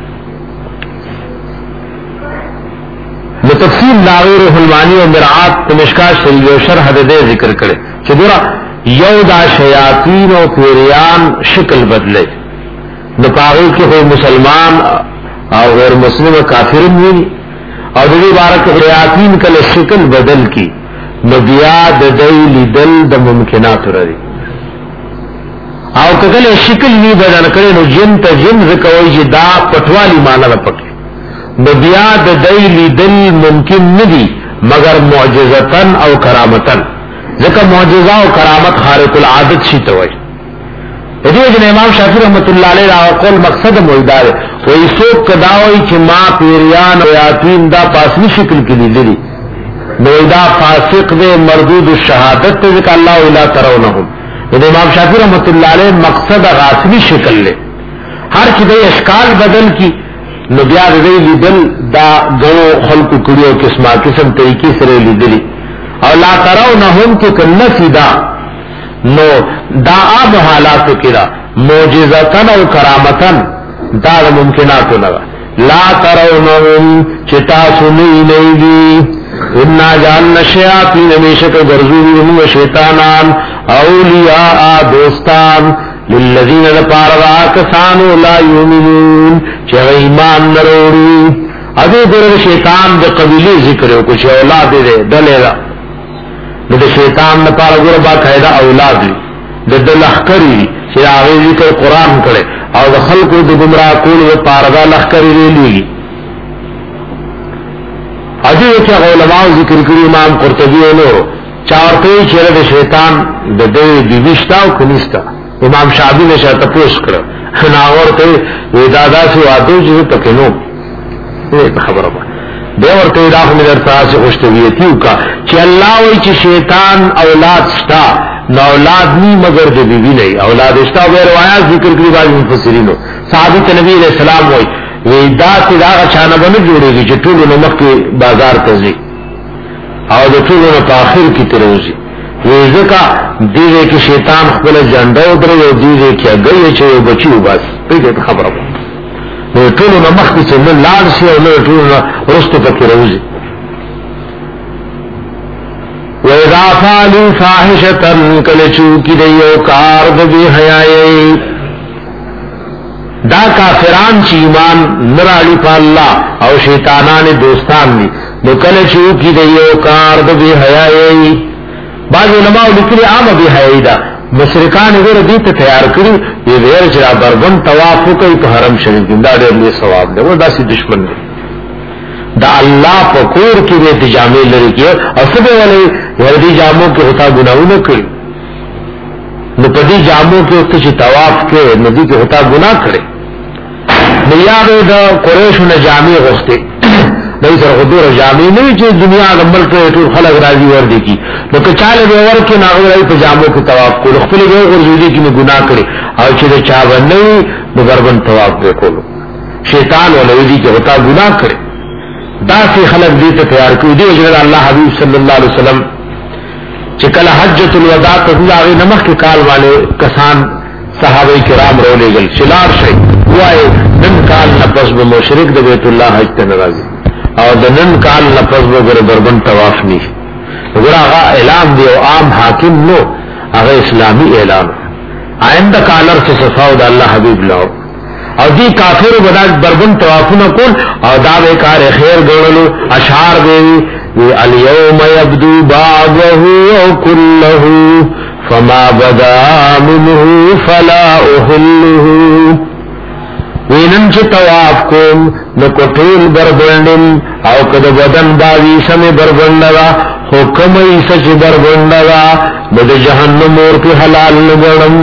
تفصیل لاغیر حلوانی و مرعات مشکات شریف و شرح دے ذکر کرے چدورا یو دا شیاطین و پیریان شکل بدلے نپاغی کی کوئی مسلمان اور غیر مسلم کافر نہیں اور دلی بارک شیاطین کل شکل بدل کی نبیا ددئی لدل د ممکنات رہی او کل شکل نہیں بدل کرے نو جن تا جن ذکوئی جی دا پٹوالی مانا لپکے نبیا د دیلی دل ممکن ندی مگر معجزتن او کرامتن ذکر معجزہ او کرامت خارق العادت شی توئی ادیو جن امام شافعی رحمت اللہ علیہ را قول مقصد موجدار وی سوک کداوئی چی ما پیریان و یاتین دا پاسنی شکل کلی دلی نویدہ فاسق دے مردود الشہادت تے ذکر اللہ الا ترونہم ادیو امام شافعی رحمت اللہ علیہ مقصد غاسمی شکل لے ہر چی دے اشکال بدل کی نو بیا دې لیدل دا غو خلق کړیو قسمه قسم طریقې سره لیدلی او لا ترونهم کې کله سیدا نو دا اب حالات کړه معجزتن او کرامتن دا ممکنات نه لا ترونهم چتا سنی نه دی ان جان الشیاطین میشک غرزوهم شیطانان اولیاء دوستان للذین لپاروا کسانو لا یؤمنون چه ایمان نروڑی ادھے در شیطان دے قبیلی ذکر ہو کچھ اولاد دے دلے دا دے شیطان لپارا گر با قیدہ اولاد لی دے دل اخکری لی چه آغی ذکر قرآن کرے او دا خلقو دے گمراہ کول و پاردا لخکری لی لی ادھے کیا علماء ذکر کری امام قرطبی نورو چاورتے چیرے دے شیطان دے دے بیوشتا و کنیستا امام شعبی نے شاہ تپوس کرا ناور تے وی دادا سے وادو جو تکنو یہ خبر با دے ورتے راہ میں درتا سے خوشتویتیو کا چی اللہ وی چی شیطان اولاد ستا نا اولاد نی مگر دے بی بی نہیں اولاد ستا وی روایات ذکر کری باز مفسرینو صحابت نبی علیہ السلام ہوئی وی دا تی داغا چانا بنا جوڑے گی چی طولو نمک کے بازار تزی او دا طولو نا پاخر کی تروزی ویزکا دیوے کی شیطان خپل جنڈا ادرے او دیوے کی اگئی چے بچیو بس پیجے خبر ابو نو ټولو نه مخکې چې نه لاړ شي او نه ټولو نه وروسته پکې راوځي. وَإِذَا فَعَلُوا فَاحِشَةً کله چوکي دی یو کار د بې حیایۍ. دا کافران چې ایمان نراړي په الله او شیطانان دوستان دي نو کله چوکي دی یو کار د بې حیایۍ. بعض علماء لیکلي عامه بې حیایي ده. مشرکان وګوره دې ته تیار کړي یې ویل چې دا بربند طواف کوي په حرم شریف کې، دا ډېر لوی ثواب دی. و داسې دشمن دی دا الله په کور کې دې جامې لري کې او څه به ولې ورې جامو کې هتا ګناونه کوي. نو په دې جامو کې ته چې طواف کې ندی کې هتا ګناه کړي. نو یاد دا قریش نه جامې غوښتي دای سره حضور جامې نه چې دنیا د ملک ټول خلک راځي ور دي کی نو که چاله به ور کې ناغورای په جامو کې طواف کول خپل به ورزيدي کې ګناه کړي او چې چا باندې د بربند طواف وکړو شیطان ولودي کې هتا ګناه کړي. دا سي خلق دې ته تیار کړی دی چې الله حبيب صلی الله علیه وسلم چې کله حجۃ الوداع ته هغه نمخ کې کال والے کسان صحابه کرام رولېګل شلار شي وای نن کال نفس به مشرک د بیت الله حج ته ناراضي او د نن کال نفس به بربند طواف ني وګوره هغه اعلان دی او عام حاکم نو هغه اسلامي اعلان آئنده کالر څخه صفاو د الله حبيب الله او دی کافر بدل بربند طوافونه کول او دا به کار خیر ګڼلو اشعار دی اليوم يبدو بعضه او كله فما بدا منه فلا احله. وینن چې طواف کوم نو کوټول بربندم او کده بدن باوی سم بربندوا حکم یې سچ بربندوا د جهنم اور په حلال لګړم.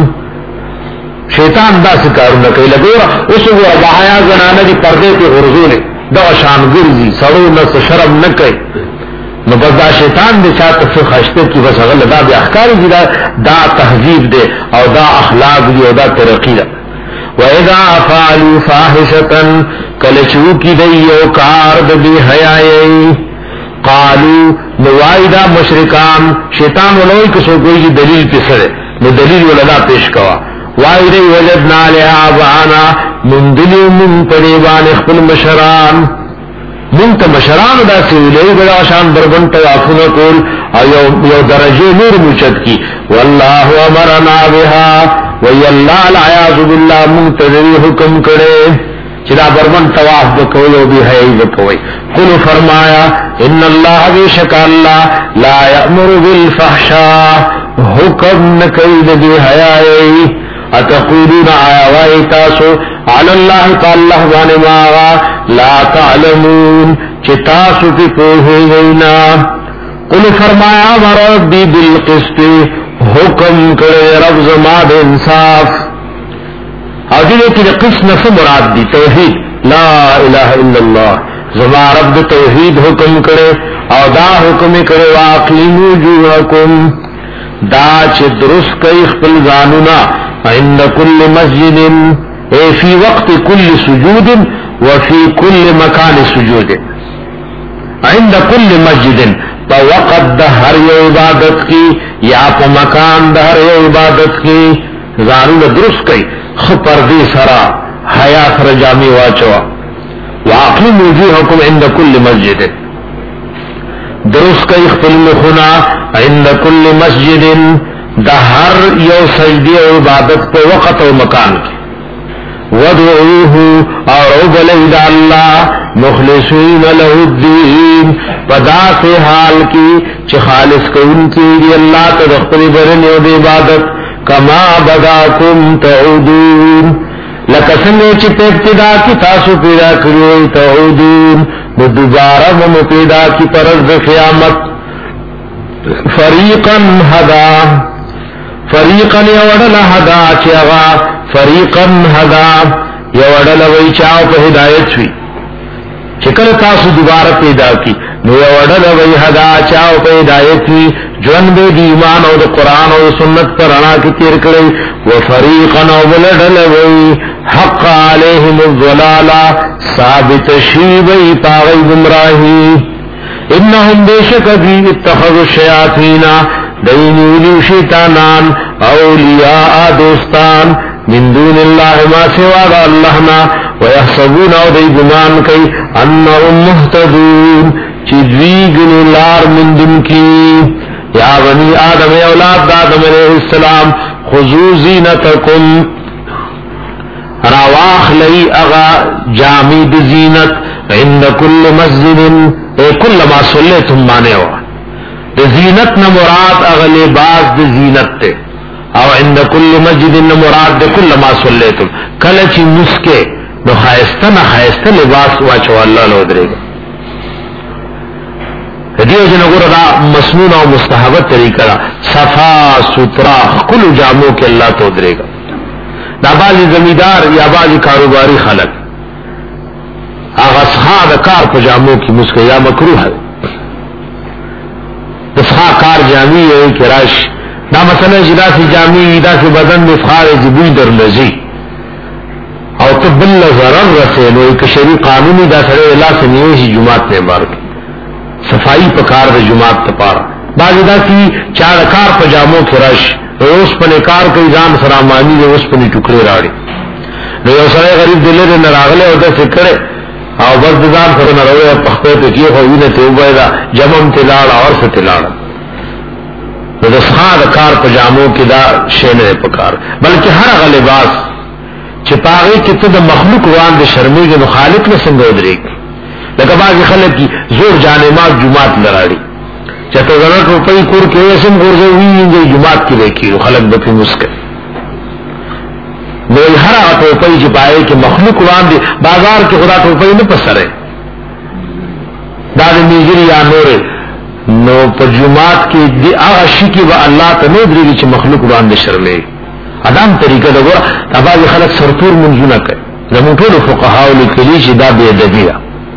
شیطان دا کارونه کوي لګوره اوس وګوره د حیا زنانه دي پردې ته ورزولې دا شان ګرځي سړو نه شرم نه کوي نو بس دا شیطان دې چاته څه خشته کی بس هغه دا به احکار دي دا تهذیب دي او دا اخلاق دي او دا ترقی ده. وَإِذَا فَعَلُوا فَاحِشَةً کله چوکي دی یو کار د بې حیایۍ قالوا نوایدا مشرکان شیطان ولوي که څو کوئی دلیل پسره نو دلیل ولدا پیش کوا وای دی وجدنا لها بانا من دلیو من پریبان اخبر مشران من تا مشران دا سیولی بلا شان بربن توافون کول او یو درجه نور مچد کی واللہ امرنا بها وی اللہ العیاذ باللہ منتظری حکم کرے چدا بربن تواف بکوی و بیحیی بکوی قلو فرمایا ان اللہ بیشک اللہ لا یأمر بالفحشاء حکم نکید بیحیی اتقولون آیوائی تاسو علی اللہ کا اللہ بانے ماغا لا تعلمون چی تاسو کی پوہے گئینا. قل فرمایا مربی بالقسط حکم کرے رب زماد انصاف او دیلے کی قسط نفس مراد دی توحید لا الہ الا اللہ زما رب توحید حکم کرے او دا حکم کرے واقیمو جوحکم دا چی درست کئی خپل زانونا عند كل مسجد اي في وقت كل سجود وفي كل مكان سجود عند كل مسجد فوقت دهر عبادت کی یا په مکان دهر عبادت کی زانو درست کئی خپر دی سرا حیا سر جامی واچوا واقیم وجوهکم عند كل مسجد درست کئی خپل مخنا عند كل مسجد دا ہر یو سجدی و عبادت پہ وقت و مکان کی ودعوه اور عبلید اللہ مخلصین له الدین پدا سے حال کی چھ خالص کون کی دی اللہ تدخل برن و دی عبادت کما بداکم تعودون لکسنے چھ پیبتدا کی تاسو پیدا کریوئی تعودون دوبارہ من پیدا کی پرز قیامت. فریقا ہدا فریقا یوڑل ہدا چیغا فریقا ہدا یوڑل ویچاو پہ ہدایت شوی چکل تاسو دوبارہ پیدا کی نو یوڑل وی ہدا چاو پہ ہدایت شوی جون بے دی ایمان او دا قرآن او سنت پر انا کی تیر کرے وفریقا نوبلڈل وی حق علیہم الظلالا ثابت شیبی پاغی گمراہی انہم بیشک ابھی اتخذوا الشیاطین دینولی شیطانان اولیاء دوستان من دون اللہ ما سوا دا اللہنا ويحسبون او دی گمان کئی انهم مهتدون چی دوی گنی لار من دن کی یا بنی آدم اولاد آدم علیہ السلام خذو زینتکم رواخ لئی اغا جامد زینت عند کل مسجد اے کل ما صلیتم مانے ہوا زینت نہ مراد اغا لباس دی زینت تے او عند کل مسجد نہ مراد دی کل ما صلیتم کلچی مسکے نو خائستہ نہ خائستہ لباس واچو اللہ لو درے گا دیو جنگور دا مسنون او مستحبت طریقہ دا صفا سترا کل جامو کے اللہ تو درے گا دا بازی زمیدار یا بازی کاروباری خلق آغا سخا دا کار پجامو کی مسکے یا مکروح ہے دسخا کار جامی ہے کہ راش دا مسئلہ جدا سی جامی دا سی بدن میں فخار جبوی در لزی او تب بل ضرر رسے نو ایک شریع قانونی دا سرے اللہ سے نیوشی جماعت نے بارک صفائی پکار دا جماعت تپارا بعضی دا سی چار کار پجامو کی راش اس پنے کار کئی جان سرامانی دے اس پنے ٹکڑے راڑی نو یو سرے غریب دلے دے نراغلے او دا سکڑے او بس دزان سر نروے پخپے پہ کیے خوینے تیوبے دا جمم تلاڑا اور سے تلاڑا نو دسخان دا کار پجامو کی دا شینے پکار بلکہ ہر اغا لباس چپاغی کی تو دا مخلوق وان دے شرمی کے مخالق نے سنگو دریک لکہ باقی خلق کی زور جانمات جماعت لراڑی چاہتا ضرورت روپئی کور کے اسم گرزے ہوئی انجے جماعت کی ریکی خلق بپی مسکر نو ہر آغا روپئی چپائے کہ مخلوق وان دے بازار کے خدا روپئی نہ پسرے داد نیجری یا نورے نو پر جماعت کی دی آغا شکی با اللہ تنو دریگی چھ مخلوق وان دے شرمے ادام طریقہ دا گورا تباقی خلق سرطور منزونہ کر زمونٹول فقہاو لکلی چھ دا بے دبیہ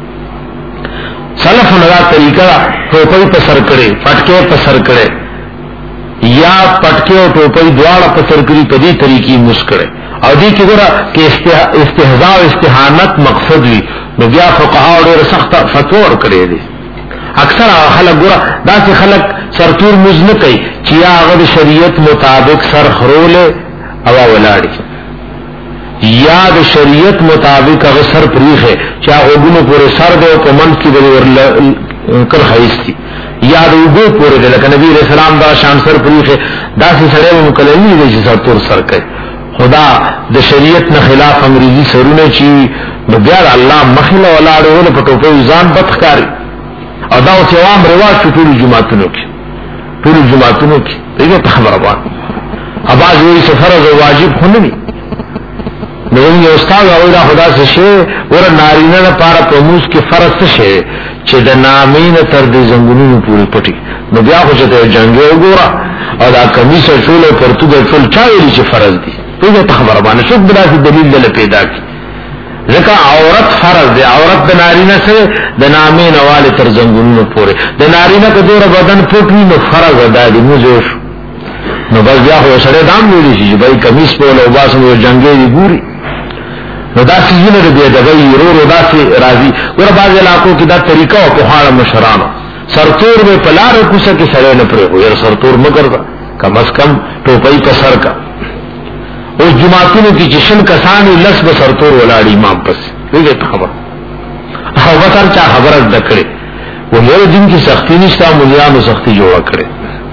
سلف ندا طریقہ ٹوپئی پسر کرے پٹکے پسر کرے یا پٹکے اور ٹوپئی دوارا پسر کری پدی طریقی مسکرے اور دی کی گورا کہ استحضاء و استحانت مقصد ہوئی نو بیا فقہاو دیر سخت فتور کرے دی اکثر خلق گورا دا سی خلق سرطور مزنکی چیا اغد شریعت مطابق سر خرولے اوا ولاڑی یاد شریعت مطابق اگر سر پریخ ہے چاہ اگنو پورے سر دے تو منف کی بلی کر خیس تھی یاد اگو پورے دے لکہ نبی علیہ السلام دا شان سر پریخ ہے دا سی سرے و مکللی دے چی سر تور سر کئے خدا دا شریعت نا خلاف انگریزی سرونے چی نبیار اللہ مخیلہ والارے ہونے پٹو پہ وزان بدخکاری اور دا اسی عوام رواج چو طول جماعتنوں کی طول جماعتنوں کی دیکھیں تخبر بات اب آج وہی سے فرض و واجب خوننی نوم یہ استاد اولا خدا سے شے ور نارینہ نہ پارا پرموس کی فرض سے چھ د نامین تر دې زنګونو پوری پټي نو بیا خو چې جنگي وګورا او دا کمیس ټول پرتو د ټول چا ویل چې فرض دي ته ته خبر باندې شو بلا چې دلیل دل پیدا کی ځکه عورت فرض دی عورت د نارینہ سره د نامین والے تر زنګونو پوری د نارینہ کو دور بدن پټوي نو فرض ادا دي موږ نو بس بیا خو سره دام ویل چې بھائی کمیس په لو باسو جنگي دی ګوري نو دا سیزونه د دې دغه ورو ورو داسې راځي ور بعض علاقو کې دا طریقہ او په حال مشرانو سرتور به پلار کوڅه کې سره نه پرې وي سرتور مگر کم از کم ټوپۍ په سر کا او جمعاتونو کې جشن کسان لس به سرتور ولاړ امام پس دې خبر او وتر چا خبره دکړي و یو دین کی سختی نشتا مليانو سختی جوړ کړي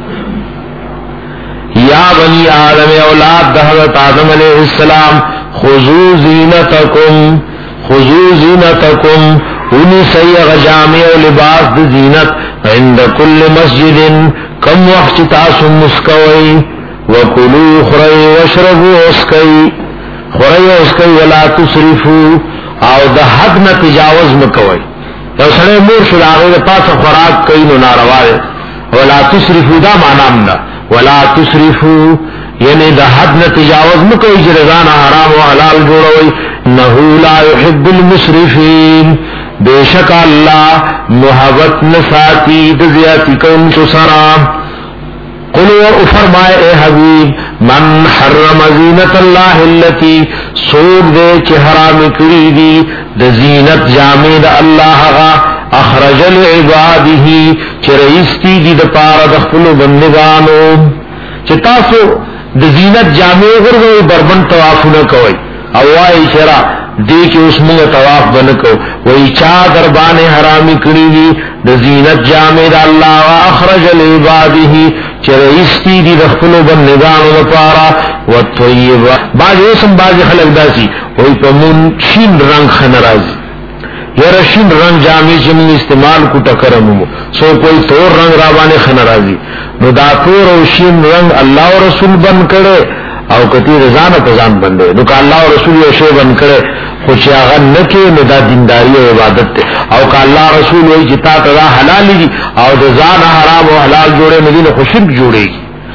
یا بنی آدم اولاد د حضرت آدم علیہ السلام خذو زینتکم خذو زینتکم انی سیغ جامع و لباس د زینت عند کل مسجد کم وقت تاسو مسکوئی وکلو خری وشربو اسکی خری اسکی ولا تسرفو او د حد نہ تجاوز مکوئی یو سڑے مور شد آغیر پاس خوراک کئی نو ناروائی ولا تسرفو دا معنام دا ولا تسرفو یعنی دا حد نہ تجاوز مکوئی جرزان حرام و حلال جوڑوئی نہو لا يحب المسرفین بے شک اللہ محبت نساتی دزیاتی کن تو سرام قلو فرمائے اے حبیب من حرم زینت اللہ اللتی سوک دے چھ حرام کری دی دزینت جامع دا اللہ غا اخرج لعبادہی چھ رئیستی دی دا پارا دخلو بندگانو چھ تاسو د زینت جامع غرغو بربند توافونه کوي او وايي چرا دی کې اوس موږ طواف بنکو وای چا دربانه حرامي کړی دي د زینت جامې د الله واخرج لعباده چرېستی دي د خپل بندگانو لپاره وطیبه باج اوسم باج خلک داسي وای په مون شین رنگ خنرازي یا رشین رنگ جامې چې موږ استعمال کو ټکرمو سو کوئی تور رنگ را باندې خنرازي نو دا تور او شین رنگ الله او رسول بن کړي او کتی رضان په ځان باندې نو که الله او رسول یې شی بن کړي خو چې هغه نکي نو دا دینداری او عبادت ته او که الله رسول وایي چې تا ته حلال دي او د ځان حرام او حلال جوړې نه دي نو خو شرک جوړيږي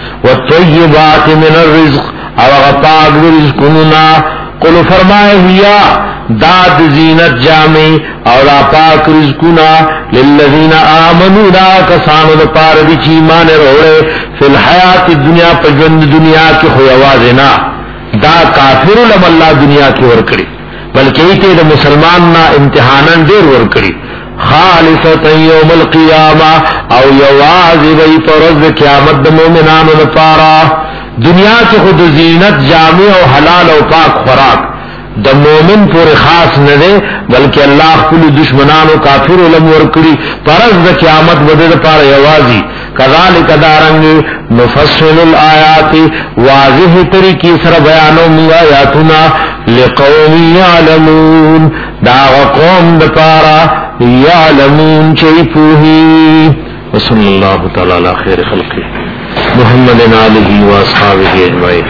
والطيبات من الرزق او غطاء رزقنا قل فرمائے ہیا داد زینت جامع اور پاک رزقنا للذین آمنوا دا کسانو دا پار دی چی ایمان روڑے فی الحیات الدنیا پجوند دنیا کی خویوازنا دا کافر لم اللہ دنیا کی ورکڑی بلکہ ایتے دا مسلمان نا امتحاناً دیر ورکڑی خالصتا یوم القیامہ او یوازی بی پرز قیامت دا مومنان دا پارا دنیا کی خود زینت جامع او حلال او پاک خوراک د مومن پورې خاص نه ده بلکې الله خپل دشمنانو کافر علم ورکړي پرز د قیامت بده لپاره یوازي کذالک دارنګ نفصل الآیات واضح طریقې سره بیانو موږ آیاتنا لقوم یعلمون دا قوم لپاره یعلمون چې پوهي وصلی الله تعالی علی خیر خلقه محمد آله واصحابه اجمعین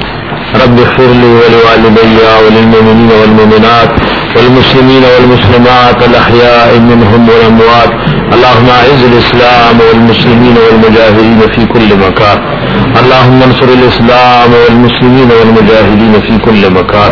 رب اغفر لي ولوالدي وللمؤمنين والمؤمنات والمسلمين والمسلمات الأحياء منهم والأموات اللهم أعز الإسلام والمسلمين والمجاهدين في كل مكان اللهم انصر الإسلام والمسلمين والمجاهدين في كل مكان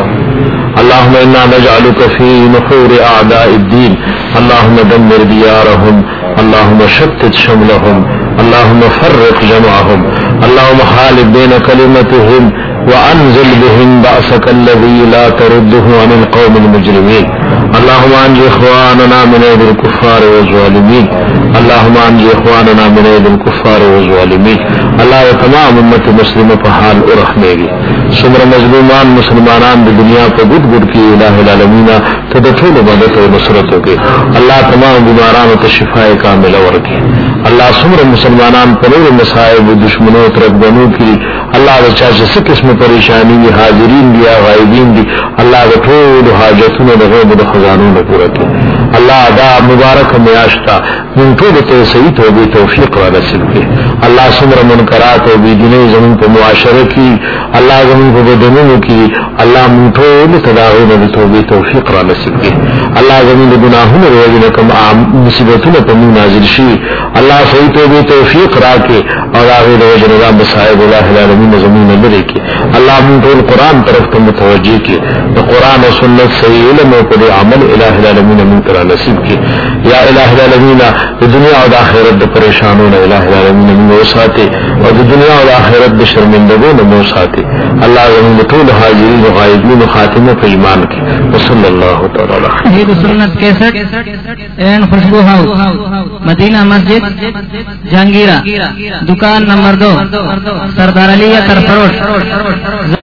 اللهم إنا نجعلك في نحور أعداء الدين اللهم دمر ديارهم اللهم شتت شملهم اللهم فرق جمعهم اللهم خالف بين كلمتهم وأنزل بهم بأسك الذي لا ترده عن القوم المجرمين اللهم أنجي إخواننا من أيدي الكفار والظالمين اللهم أنجي إخواننا من أيدي الكفار والظالمين الله تمام امت مسلمه په حال او رحمېږي څومره مظلومان مسلمانان د دنیا په ګډ ګډ کې الٰه العالمین ته د ټول مدد او نصرت وکړي الله تمام بیمارانو ته شفای کامله ورکړي الله څومره مسلمانان په نور مصائب او دشمنو تر بنو کړي الله د چا څه قسمه پریشانی دي حاضرین دي غایبین دي الله د ټول حاجتونو د غیب د خزانو نه پوره کړي الله دا مبارک میاشتا من ټول ته صحیح توبه توفیق را نصیب کړي الله څومره منکرات او بيدینه زمون په معاشره کې الله زمون په بدنونو کې الله من ټول تداوی د توبه توفیق را نصیب کړي الله زمون د ګناهونو وروجنه کوم مصیبتونه په موږ نازل شي الله صحیح توبه توفیق راکړي او هغه د وجنه مصائب الله العالمین زمون لري کې الله من ټول قران طرف ته متوجه کې د قران او سنت صحیح علم او په عمل الٰه العالمین من تر نصیب کې یا الٰه العالمین د دنیا او د آخرت د پریشانونو الٰه العالمین من وساته او د دنیا او د آخرت د شرمندګۍ نه مو ساتي الله زموږ ټول حاضرین او غایبین خاتمه په ایمان کې وصلی الله تعالی علیه سنت کیسٹ اینڈ خوشبو ہاؤس مدینہ مسجد جہانگیرہ دکان نمبر دو سردار علی طرف روڈ